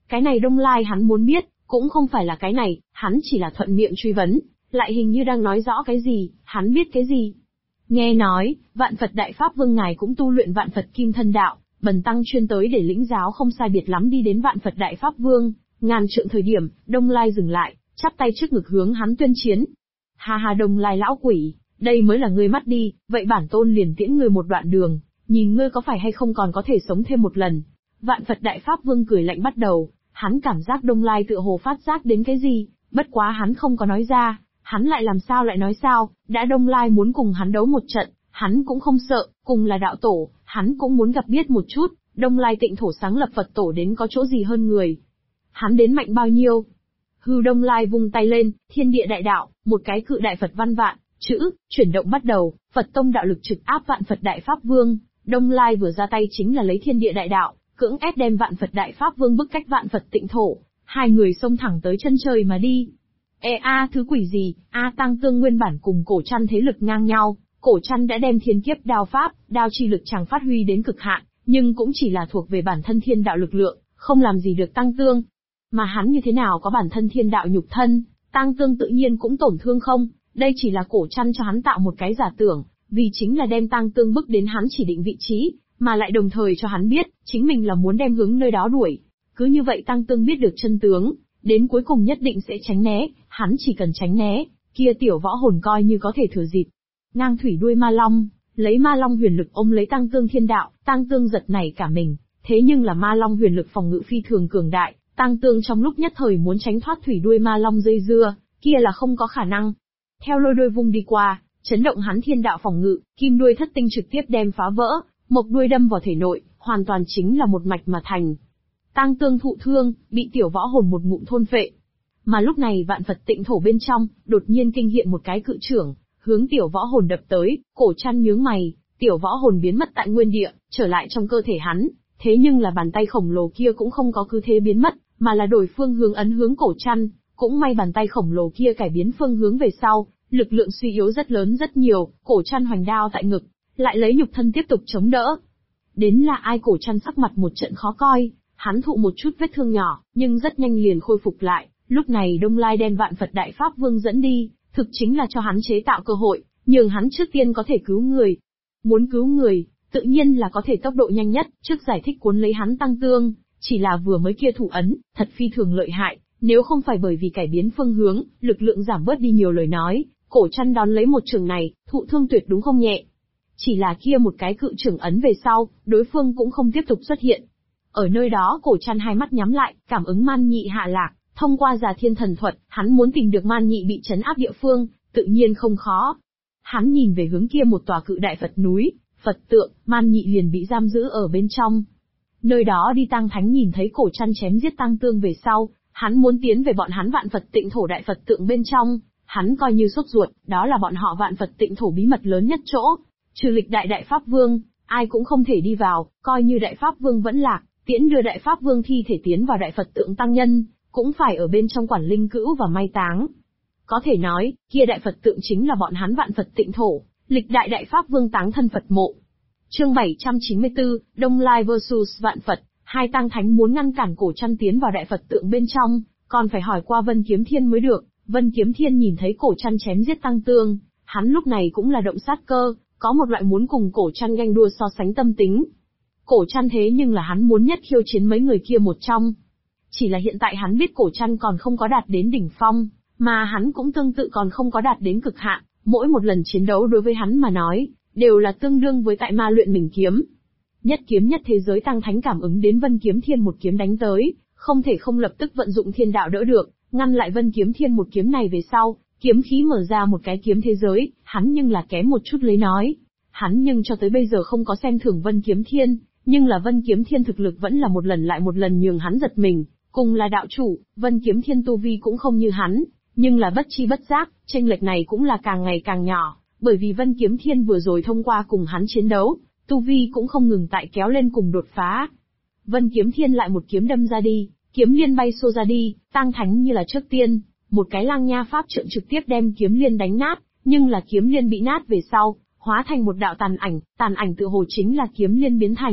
Cái này Đông Lai hắn muốn biết, cũng không phải là cái này, hắn chỉ là thuận miệng truy vấn, lại hình như đang nói rõ cái gì, hắn biết cái gì. Nghe nói, Vạn Phật Đại Pháp Vương ngài cũng tu luyện Vạn Phật Kim Thân Đạo, bần tăng chuyên tới để lĩnh giáo không sai biệt lắm đi đến Vạn Phật Đại Pháp Vương, ngàn trượng thời điểm, Đông Lai dừng lại, chắp tay trước ngực hướng hắn tuyên chiến. Ha ha Đông Lai lão quỷ, đây mới là ngươi mắt đi, vậy bản tôn liền tiễn ngươi một đoạn đường, nhìn ngươi có phải hay không còn có thể sống thêm một lần. Vạn Phật Đại Pháp Vương cười lạnh bắt đầu, hắn cảm giác Đông Lai tựa hồ phát giác đến cái gì, bất quá hắn không có nói ra, hắn lại làm sao lại nói sao, đã Đông Lai muốn cùng hắn đấu một trận, hắn cũng không sợ, cùng là đạo tổ, hắn cũng muốn gặp biết một chút, Đông Lai Tịnh Thổ sáng lập Phật tổ đến có chỗ gì hơn người. Hắn đến mạnh bao nhiêu? Hư Đông Lai vung tay lên, thiên địa đại đạo, một cái cự đại Phật văn vạn, chữ, chuyển động bắt đầu, Phật tông đạo lực trực áp Vạn Phật Đại Pháp Vương, Đông Lai vừa ra tay chính là lấy thiên địa đại đạo, cưỡng ép đem Vạn Phật Đại Pháp Vương bức cách Vạn Phật Tịnh Thổ, hai người xông thẳng tới chân trời mà đi. Thứ quỷ gì, Tăng Tương nguyên bản cùng Cổ Trăn thế lực ngang nhau, Cổ Trăn đã đem thiên kiếp đao pháp, đao chi lực chẳng phát huy đến cực hạn, nhưng cũng chỉ là thuộc về bản thân thiên đạo lực lượng, không làm gì được Tăng Tương. Mà hắn như thế nào có bản thân thiên đạo nhục thân, Tăng Tương tự nhiên cũng tổn thương không, đây chỉ là Cổ Trăn cho hắn tạo một cái giả tưởng, vì chính là đem Tăng Tương bức đến hắn chỉ định vị trí, mà lại đồng thời cho hắn biết, chính mình là muốn đem hướng nơi đó đuổi. Cứ như vậy Tăng Tương biết được chân tướng, đến cuối cùng nhất định sẽ tránh né, hắn chỉ cần tránh né, kia tiểu võ hồn coi như có thể thừa dịp. Ngang thủy đuôi ma long, lấy ma long huyền lực ôm lấy Tăng Tương thiên đạo, Tăng Tương giật nảy cả mình, thế nhưng là ma long huyền lực phòng ngự phi thường cường đại, Tăng Tương trong lúc nhất thời muốn tránh thoát thủy đuôi ma long dây dưa, kia là không có khả năng. Theo lôi đuôi vung đi qua, chấn động hắn thiên đạo phòng ngự, kim đuôi thất tinh trực tiếp đem phá vỡ, mộc đuôi đâm vào thể nội, hoàn toàn chính là một mạch mà thành. Tăng Tương thụ thương, bị tiểu võ hồn một ngụm thôn phệ. Mà lúc này Vạn Phật Tịnh Thổ bên trong, đột nhiên kinh hiện một cái cự chưởng, hướng tiểu võ hồn đập tới, Cổ Trăn nhướng mày, tiểu võ hồn biến mất tại nguyên địa, trở lại trong cơ thể hắn, thế nhưng là bàn tay khổng lồ kia cũng không có cứ thế biến mất, mà là đổi phương hướng ấn hướng Cổ Trăn, cũng may bàn tay khổng lồ kia cải biến phương hướng về sau, lực lượng suy yếu rất lớn rất nhiều, Cổ Trăn hoành đao tại ngực, lại lấy nhục thân tiếp tục chống đỡ. Đến là ai Cổ Trăn sắc mặt một trận khó coi, hắn thụ một chút vết thương nhỏ, nhưng rất nhanh liền khôi phục lại, lúc này Đông Lai đem Vạn Phật Đại Pháp Vương dẫn đi, thực chính là cho hắn chế tạo cơ hội, nhường hắn trước tiên có thể cứu người. Muốn cứu người, tự nhiên là có thể tốc độ nhanh nhất, trước giải thích cuốn lấy hắn Tăng Tương, chỉ là vừa mới kia thủ ấn, thật phi thường lợi hại, nếu không phải bởi vì cải biến phương hướng, lực lượng giảm bớt đi nhiều lời nói, Cổ Trăn đón lấy một trường này, thụ thương tuyệt đúng không nhẹ. Chỉ là kia một cái cự trường ấn về sau, đối phương cũng không tiếp tục xuất hiện. Ở nơi đó Cổ Trăn hai mắt nhắm lại, cảm ứng man nhị hạ lạc, thông qua Già Thiên Thần Thuật, hắn muốn tìm được man nhị bị trấn áp địa phương, tự nhiên không khó. Hắn nhìn về hướng kia một tòa cự đại Phật núi, Phật tượng, man nhị liền bị giam giữ ở bên trong. Nơi đó đi Tăng Thánh nhìn thấy Cổ Trăn chém giết Tăng Tương về sau, hắn muốn tiến về bọn hắn Vạn Phật Tịnh Thổ đại Phật tượng bên trong, hắn coi như sốt ruột, đó là bọn họ Vạn Phật Tịnh Thổ bí mật lớn nhất chỗ, trừ lịch đại Đại Pháp Vương, ai cũng không thể đi vào, coi như Đại Pháp Vương vẫn lạc, tiễn đưa Đại Pháp Vương thi thể tiến vào đại Phật tượng tăng nhân, cũng phải ở bên trong quản linh cữu và mai táng. Có thể nói, kia đại Phật tượng chính là bọn hắn Vạn Phật Tịnh Thổ, lịch đại Đại Pháp Vương táng thân Phật mộ. Chương 794, Đông Lai vs Vạn Phật, hai tăng thánh muốn ngăn cản Cổ Trăn tiến vào đại Phật tượng bên trong, còn phải hỏi qua Vân Kiếm Thiên mới được. Vân Kiếm Thiên nhìn thấy Cổ Trăn chém giết Tăng Tương, hắn lúc này cũng là động sát cơ, có một loại muốn cùng Cổ Trăn ganh đua so sánh tâm tính. Cổ Trăn thế nhưng là hắn muốn nhất khiêu chiến mấy người kia một trong. Chỉ là hiện tại hắn biết Cổ Trăn còn không có đạt đến đỉnh phong, mà hắn cũng tương tự còn không có đạt đến cực hạn, mỗi một lần chiến đấu đối với hắn mà nói, đều là tương đương với tại ma luyện mình kiếm. Nhất kiếm nhất thế giới tăng thánh cảm ứng đến Vân Kiếm Thiên một kiếm đánh tới, không thể không lập tức vận dụng thiên đạo đỡ được, ngăn lại Vân Kiếm Thiên một kiếm này về sau, kiếm khí mở ra một cái kiếm thế giới, hắn nhưng là kém một chút lấy nói. Hắn nhưng cho tới bây giờ không có xem thường Vân Kiếm Thiên, nhưng là Vân Kiếm Thiên thực lực vẫn là một lần lại một lần nhường hắn giật mình, cùng là đạo chủ, Vân Kiếm Thiên tu vi cũng không như hắn, nhưng là bất chi bất giác, chênh lệch này cũng là càng ngày càng nhỏ, bởi vì Vân Kiếm Thiên vừa rồi thông qua cùng hắn chiến đấu, tu vi cũng không ngừng tại kéo lên cùng đột phá. Vân Kiếm Thiên lại một kiếm đâm ra đi, kiếm liên bay xô ra đi, tăng thánh như là trước tiên, một cái lang nha pháp trượng trực tiếp đem kiếm liên đánh nát, nhưng là kiếm liên bị nát về sau, hóa thành một đạo tàn ảnh tựa hồ chính là kiếm liên biến thành,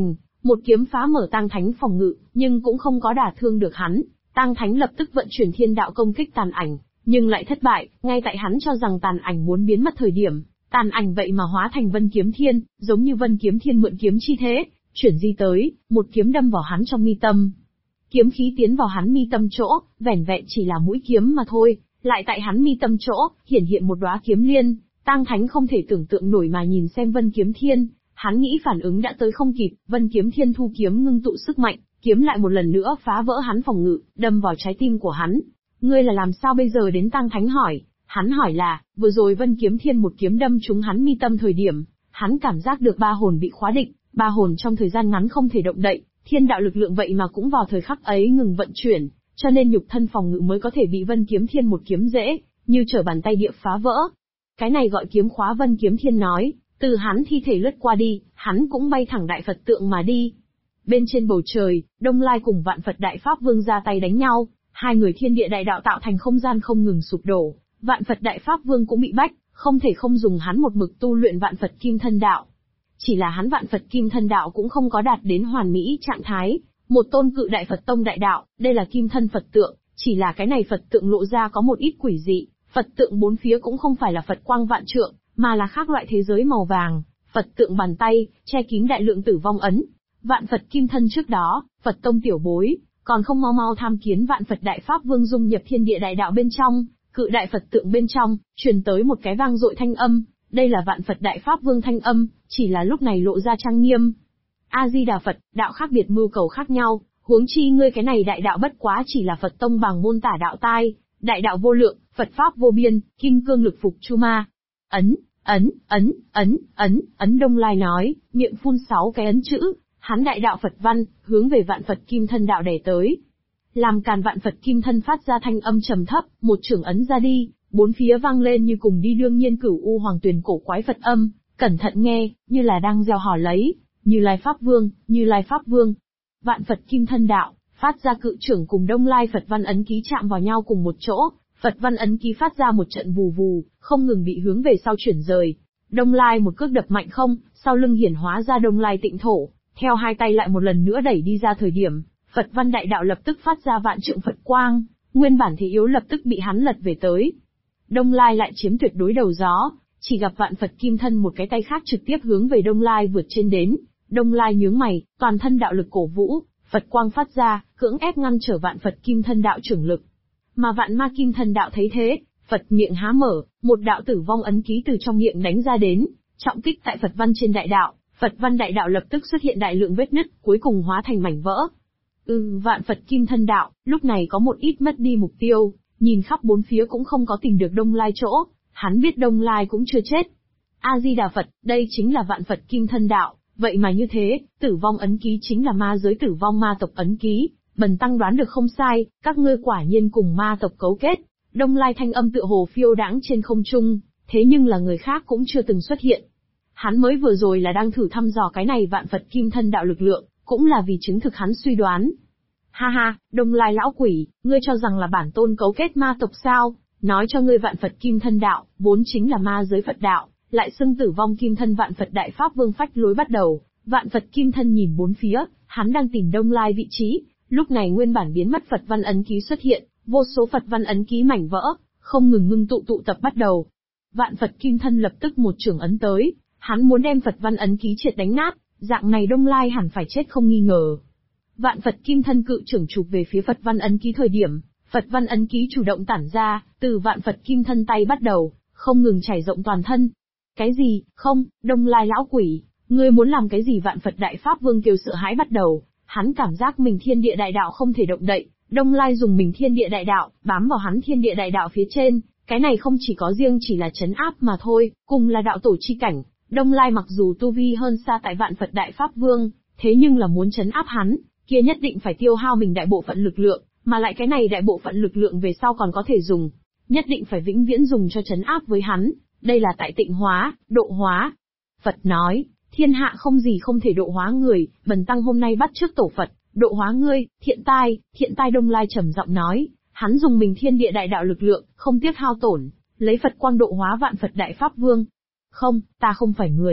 một kiếm phá mở Tang Thánh phòng ngự, nhưng cũng không có đả thương được hắn. Tang Thánh lập tức vận chuyển thiên đạo công kích tàn ảnh, nhưng lại thất bại, ngay tại hắn cho rằng tàn ảnh muốn biến mất thời điểm, tàn ảnh vậy mà hóa thành Vân Kiếm Thiên, giống như Vân Kiếm Thiên mượn kiếm chi thế, chuyển di tới, một kiếm đâm vào hắn trong mi tâm. Kiếm khí tiến vào hắn mi tâm chỗ, vẻn vẹn chỉ là mũi kiếm mà thôi, lại tại hắn mi tâm chỗ, hiển hiện một đóa kiếm liên. Tang Thánh không thể tưởng tượng nổi mà nhìn xem Vân Kiếm Thiên, hắn nghĩ phản ứng đã tới không kịp, Vân Kiếm Thiên thu kiếm ngưng tụ sức mạnh, kiếm lại một lần nữa phá vỡ hắn phòng ngự, đâm vào trái tim của hắn. Ngươi là làm sao bây giờ đến? Tang Thánh hỏi. Hắn hỏi là, vừa rồi Vân Kiếm Thiên một kiếm đâm trúng hắn mi tâm thời điểm, hắn cảm giác được ba hồn bị khóa định, ba hồn trong thời gian ngắn không thể động đậy, thiên đạo lực lượng vậy mà cũng vào thời khắc ấy ngừng vận chuyển, cho nên nhục thân phòng ngự mới có thể bị Vân Kiếm Thiên một kiếm dễ như trở bàn tay địa phá vỡ. Cái này gọi kiếm khóa. Vân Kiếm Thiên nói, từ hắn thi thể lướt qua đi, hắn cũng bay thẳng Đại Phật tượng mà đi. Bên trên bầu trời, Đông Lai cùng Vạn Phật Đại Pháp Vương ra tay đánh nhau, hai người thiên địa đại đạo tạo thành không gian không ngừng sụp đổ, Vạn Phật Đại Pháp Vương cũng bị bách, không thể không dùng hắn một mực tu luyện Vạn Phật Kim Thân Đạo. Chỉ là hắn Vạn Phật Kim Thân Đạo cũng không có đạt đến hoàn mỹ trạng thái, một tôn cự Đại Phật Tông đại đạo, đây là Kim Thân Phật tượng, chỉ là cái này Phật tượng lộ ra có một ít quỷ dị, Phật tượng bốn phía cũng không phải là Phật quang vạn trượng, mà là khác loại thế giới màu vàng, Phật tượng bàn tay, che kín đại lượng tử vong ấn. Vạn Phật Kim Thân trước đó, Phật Tông tiểu bối, còn không mau mau tham kiến Vạn Phật Đại Pháp Vương dung nhập thiên địa đại đạo bên trong, cự đại Phật tượng bên trong, truyền tới một cái vang dội thanh âm, đây là Vạn Phật Đại Pháp Vương thanh âm, chỉ là lúc này lộ ra trang nghiêm. A-di-đà Phật, đạo khác biệt mưu cầu khác nhau, huống chi ngươi cái này đại đạo bất quá chỉ là Phật Tông bằng môn tả đạo tai, đại đạo vô lượng, Phật Pháp vô biên, kim cương lực phục chu ma. Ấn Đông Lai nói, miệng phun 6 cái ấn chữ, hắn đại đạo Phật văn, hướng về Vạn Phật Kim Thân Đạo đè tới. Làm càn Vạn Phật Kim Thân phát ra thanh âm trầm thấp, một chưởng ấn ra đi, bốn phía vang lên như cùng đi đương nhiên Cửu U Hoàng Tuyền cổ quái Phật âm, cẩn thận nghe, như là đang gieo hò lấy, Như Lai Pháp Vương, Như Lai Pháp Vương. Vạn Phật Kim Thân Đạo, phát ra cự chưởng cùng Đông Lai Phật văn ấn ký chạm vào nhau cùng một chỗ, Phật văn ấn ký phát ra một trận vù vù, không ngừng bị hướng về sau chuyển rời. Đông Lai một cước đập mạnh không, sau lưng hiển hóa ra Đông Lai Tịnh Thổ, theo hai tay lại một lần nữa đẩy đi ra thời điểm, Phật văn đại đạo lập tức phát ra vạn trượng Phật quang, nguyên bản thế yếu lập tức bị hắn lật về tới. Đông Lai lại chiếm tuyệt đối đầu gió, chỉ gặp Vạn Phật Kim Thân một cái tay khác trực tiếp hướng về Đông Lai vượt trên đến. Đông Lai nhướng mày, toàn thân đạo lực cổ vũ, Phật quang phát ra, cưỡng ép ngăn trở Vạn Phật Kim Thân Đạo trưởng lực. Mà Vạn Ma Kim Thân Đạo thấy thế, Phật miệng há mở, một đạo tử vong ấn ký từ trong miệng đánh ra đến, trọng kích tại Phật văn trên đại đạo, Phật văn đại đạo lập tức xuất hiện đại lượng vết nứt, cuối cùng hóa thành mảnh vỡ. Vạn Phật Kim Thân Đạo, lúc này có một ít mất đi mục tiêu, nhìn khắp bốn phía cũng không có tìm được Đông Lai chỗ, hắn biết Đông Lai cũng chưa chết. A-di-đà Phật, đây chính là Vạn Phật Kim Thân Đạo, vậy mà như thế, tử vong ấn ký chính là ma giới tử vong ma tộc ấn ký, bần tăng đoán được không sai, các ngươi quả nhiên cùng ma tộc cấu kết. Đông Lai thanh âm tựa hồ phiêu đãng trên không trung, thế nhưng là người khác cũng chưa từng xuất hiện. Hắn mới vừa rồi là đang thử thăm dò cái này Vạn Phật Kim Thân Đạo lực lượng, cũng là vì chứng thực hắn suy đoán. Ha ha, Đông Lai lão quỷ, ngươi cho rằng là bản tôn cấu kết ma tộc sao? Nói cho ngươi Vạn Phật Kim Thân Đạo, vốn chính là ma giới Phật đạo, lại xưng tử vong Kim Thân Vạn Phật Đại Pháp Vương phách lối bắt đầu. Vạn Phật Kim Thân nhìn bốn phía, hắn đang tìm Đông Lai vị trí. Lúc này nguyên bản biến mất Phật văn ấn ký xuất hiện, vô số Phật văn ấn ký mảnh vỡ, không ngừng ngưng tụ tập bắt đầu. Vạn Phật Kim Thân lập tức một chưởng ấn tới, hắn muốn đem Phật văn ấn ký triệt đánh nát, dạng này Đông Lai hẳn phải chết không nghi ngờ. Vạn Phật Kim Thân cự chưởng chụp về phía Phật văn ấn ký thời điểm, Phật văn ấn ký chủ động tản ra, từ Vạn Phật Kim Thân tay bắt đầu, không ngừng trải rộng toàn thân. Cái gì? Không, Đông Lai lão quỷ, ngươi muốn làm cái gì? Vạn Phật Đại Pháp Vương kêu sợ hãi bắt đầu, hắn cảm giác mình thiên địa đại đạo không thể động đậy, Đông Lai dùng mình thiên địa đại đạo, bám vào hắn thiên địa đại đạo phía trên, cái này không chỉ có riêng chỉ là trấn áp mà thôi, cùng là đạo tổ chi cảnh, Đông Lai mặc dù tu vi hơn xa tại Vạn Phật Đại Pháp Vương, thế nhưng là muốn trấn áp hắn, kia nhất định phải tiêu hao mình đại bộ phận lực lượng, mà lại cái này đại bộ phận lực lượng về sau còn có thể dùng, nhất định phải vĩnh viễn dùng cho trấn áp với hắn, đây là tại tịnh hóa, độ hóa. Phật nói, thiên hạ không gì không thể độ hóa người, bần tăng hôm nay bắt trước tổ Phật, độ hóa ngươi, thiện tai Đông Lai trầm giọng nói, hắn dùng mình thiên địa đại đạo lực lượng, không tiếc hao tổn, lấy Phật quang độ hóa Vạn Phật Đại Pháp Vương. Không, ta không phải người,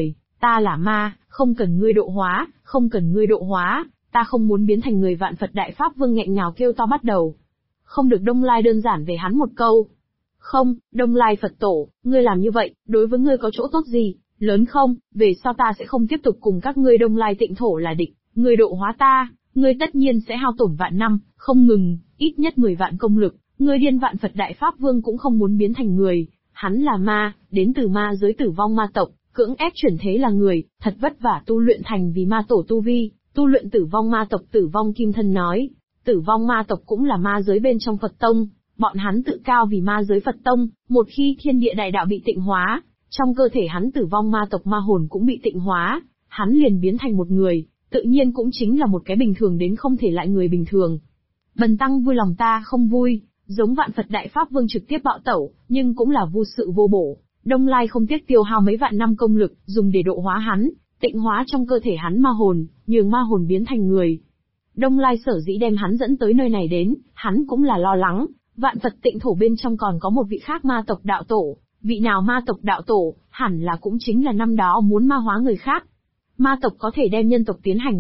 Ta là ma, không cần ngươi độ hóa, không cần ngươi độ hóa, ta không muốn biến thành người. Vạn Phật Đại Pháp Vương nghẹn ngào kêu to bắt đầu. Không được. Đông Lai đơn giản về hắn một câu. Không, Đông Lai Phật Tổ, ngươi làm như vậy, đối với ngươi có chỗ tốt gì, lớn không? Về sau ta sẽ không tiếp tục cùng các ngươi Đông Lai Tịnh Thổ là địch, ngươi độ hóa ta, ngươi tất nhiên sẽ hao tổn vạn năm, không ngừng, ít nhất 10 vạn công lực, ngươi điên. Vạn Phật Đại Pháp Vương cũng không muốn biến thành người, hắn là ma, đến từ ma giới Tử Vong ma tộc, cưỡng ép chuyển thế là người, thật vất vả tu luyện thành vì ma tổ tu vi, tu luyện Tử Vong ma tộc. Tử Vong Kim Thân nói, Tử Vong ma tộc cũng là ma giới bên trong Phật tông, bọn hắn tự cao vì ma giới Phật tông, một khi thiên địa đại đạo bị tịnh hóa, trong cơ thể hắn Tử Vong ma tộc ma hồn cũng bị tịnh hóa, hắn liền biến thành một người, tự nhiên cũng chính là một cái bình thường đến không thể lại người bình thường. Bần tăng vui lòng ta không vui, giống Vạn Phật Đại Pháp Vương trực tiếp bạo tẩu, nhưng cũng là vô sự vô bổ. Đông Lai không tiếc tiêu hao mấy vạn năm công lực, dùng để độ hóa hắn, tịnh hóa trong cơ thể hắn ma hồn, nhường ma hồn biến thành người. Đông Lai sở dĩ đem hắn dẫn tới nơi này đến, hắn cũng là lo lắng, Vạn Phật Tịnh Thổ bên trong còn có một vị khác ma tộc đạo tổ, vị nào ma tộc đạo tổ, hẳn là cũng chính là năm đó muốn ma hóa người khác. Ma tộc có thể đem nhân tộc tiến hành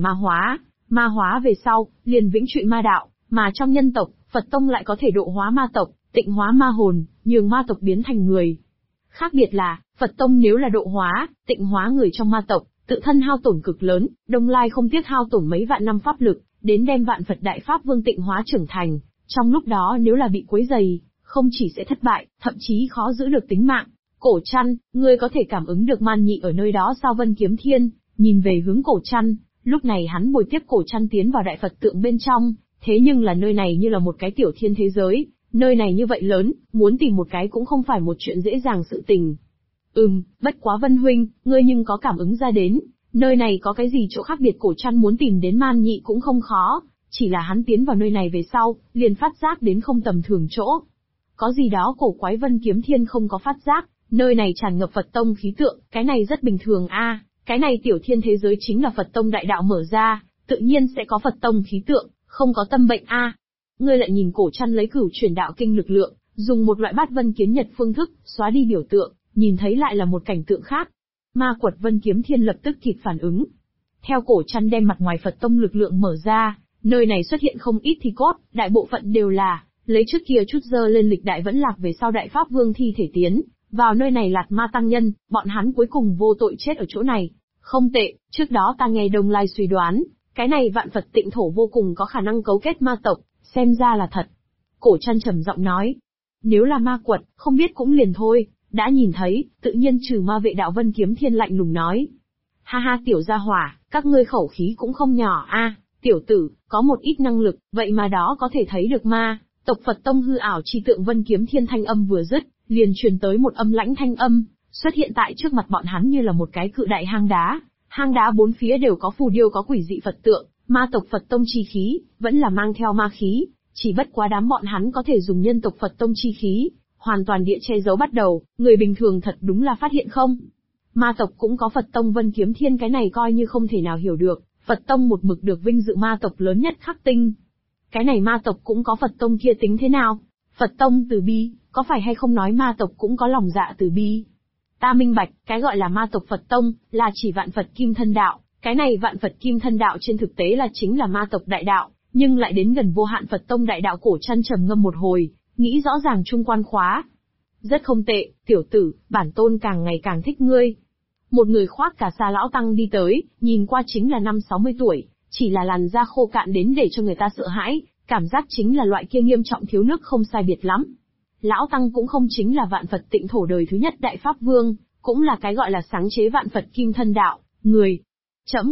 ma hóa về sau, liền vĩnh trụy ma đạo, mà trong nhân tộc, Phật tông lại có thể độ hóa ma tộc, tịnh hóa ma hồn, nhường ma tộc biến thành người. Khác biệt là, Phật tông nếu là độ hóa, tịnh hóa người trong ma tộc, tự thân hao tổn cực lớn, Đông Lai không tiếc hao tổn mấy vạn năm pháp lực, đến đem Vạn Phật Đại Pháp Vương tịnh hóa trưởng thành, trong lúc đó nếu là bị quấy rầy, không chỉ sẽ thất bại, thậm chí khó giữ được tính mạng. Cổ Trăn, ngươi có thể cảm ứng được Man Nhị ở nơi đó sao? Vân Kiếm Thiên nhìn về hướng Cổ Trăn, lúc này hắn bồi tiếp Cổ Trăn tiến vào Đại Phật tượng bên trong, thế nhưng là nơi này như là một cái tiểu thiên thế giới, nơi này như vậy lớn, muốn tìm một cái cũng không phải một chuyện dễ dàng sự tình. Bất quá Vân huynh, ngươi nhưng có cảm ứng ra đến, nơi này có cái gì chỗ khác biệt? Cổ Trăn muốn tìm đến Man Nhị cũng không khó, chỉ là hắn tiến vào nơi này về sau, liền phát giác đến không tầm thường chỗ. Có gì đó cổ quái. Vân Kiếm Thiên không có phát giác, nơi này tràn ngập Phật tông khí tượng, cái này rất bình thường a, cái này tiểu thiên thế giới chính là Phật tông đại đạo mở ra, tự nhiên sẽ có Phật tông khí tượng, không có tâm bệnh a. Ngươi lại nhìn Cổ Trăn lấy Cửu Truyền Đạo Kinh lực lượng, dùng một loại Bát Vân Kiến Nhật phương thức, xóa đi biểu tượng, nhìn thấy lại là một cảnh tượng khác. Ma quật. Vân Kiếm Thiên lập tức kịp phản ứng. Theo Cổ Trăn đem mặt ngoài Phật tông lực lượng mở ra, nơi này xuất hiện không ít thi cốt, đại bộ phận đều là lấy trước kia chút dơ lên lịch đại vẫn lạc về sau Đại Pháp Vương thi thể tiến vào nơi này. Lạt Ma tăng nhân, bọn hắn cuối cùng vô tội chết ở chỗ này. Không tệ, trước đó ta nghe Đông Lai suy đoán, cái này Vạn Phật Tịnh Thổ vô cùng có khả năng cấu kết ma tộc, xem ra là thật. Cổ Trăn trầm giọng nói, nếu là ma quật, không biết cũng liền thôi, đã nhìn thấy, tự nhiên trừ ma vệ đạo. Vân Kiếm Thiên lạnh lùng nói, ha ha tiểu gia hỏa, các ngươi khẩu khí cũng không nhỏ a. Tiểu tử, có một ít năng lực, vậy mà đó có thể thấy được ma tộc Phật tông hư ảo chi tượng. Vân Kiếm Thiên thanh âm vừa dứt, liền truyền tới một âm lãnh thanh âm, xuất hiện tại trước mặt bọn hắn như là một cái cự đại hang đá bốn phía đều có phù điêu có quỷ dị Phật tượng, ma tộc Phật tông chi khí, vẫn là mang theo ma khí, chỉ bất quá đám bọn hắn có thể dùng nhân tộc Phật tông chi khí, hoàn toàn địa che giấu bắt đầu, người bình thường thật đúng là phát hiện không. Ma tộc cũng có Phật tông. Vân Kiếm Thiên cái này coi như không thể nào hiểu được, Phật tông một mực được vinh dự ma tộc lớn nhất Khắc Tinh. Cái này ma tộc cũng có Phật tông kia tính thế nào? Phật tông từ bi, có phải hay không nói ma tộc cũng có lòng dạ từ bi? Ta minh bạch, cái gọi là ma tộc Phật tông, là chỉ Vạn Phật Kim Thân Đạo, cái này Vạn Phật Kim Thân Đạo trên thực tế là chính là ma tộc đại đạo, nhưng lại đến gần vô hạn Phật tông đại đạo. Cổ Trăn trầm ngâm một hồi, nghĩ rõ ràng trung quan khóa. Rất không tệ, tiểu tử, bản tôn càng ngày càng thích ngươi. Một người khoác cà sa lão tăng đi tới, nhìn qua chính là 50-60 tuổi, chỉ là làn da khô cạn đến để cho người ta sợ hãi, cảm giác chính là loại kia nghiêm trọng thiếu nước không sai biệt lắm. Lão tăng cũng không chính là Vạn Phật Tịnh Thổ đời thứ nhất Đại Pháp Vương, cũng là cái gọi là sáng chế Vạn Phật Kim Thân Đạo, người. Trẫm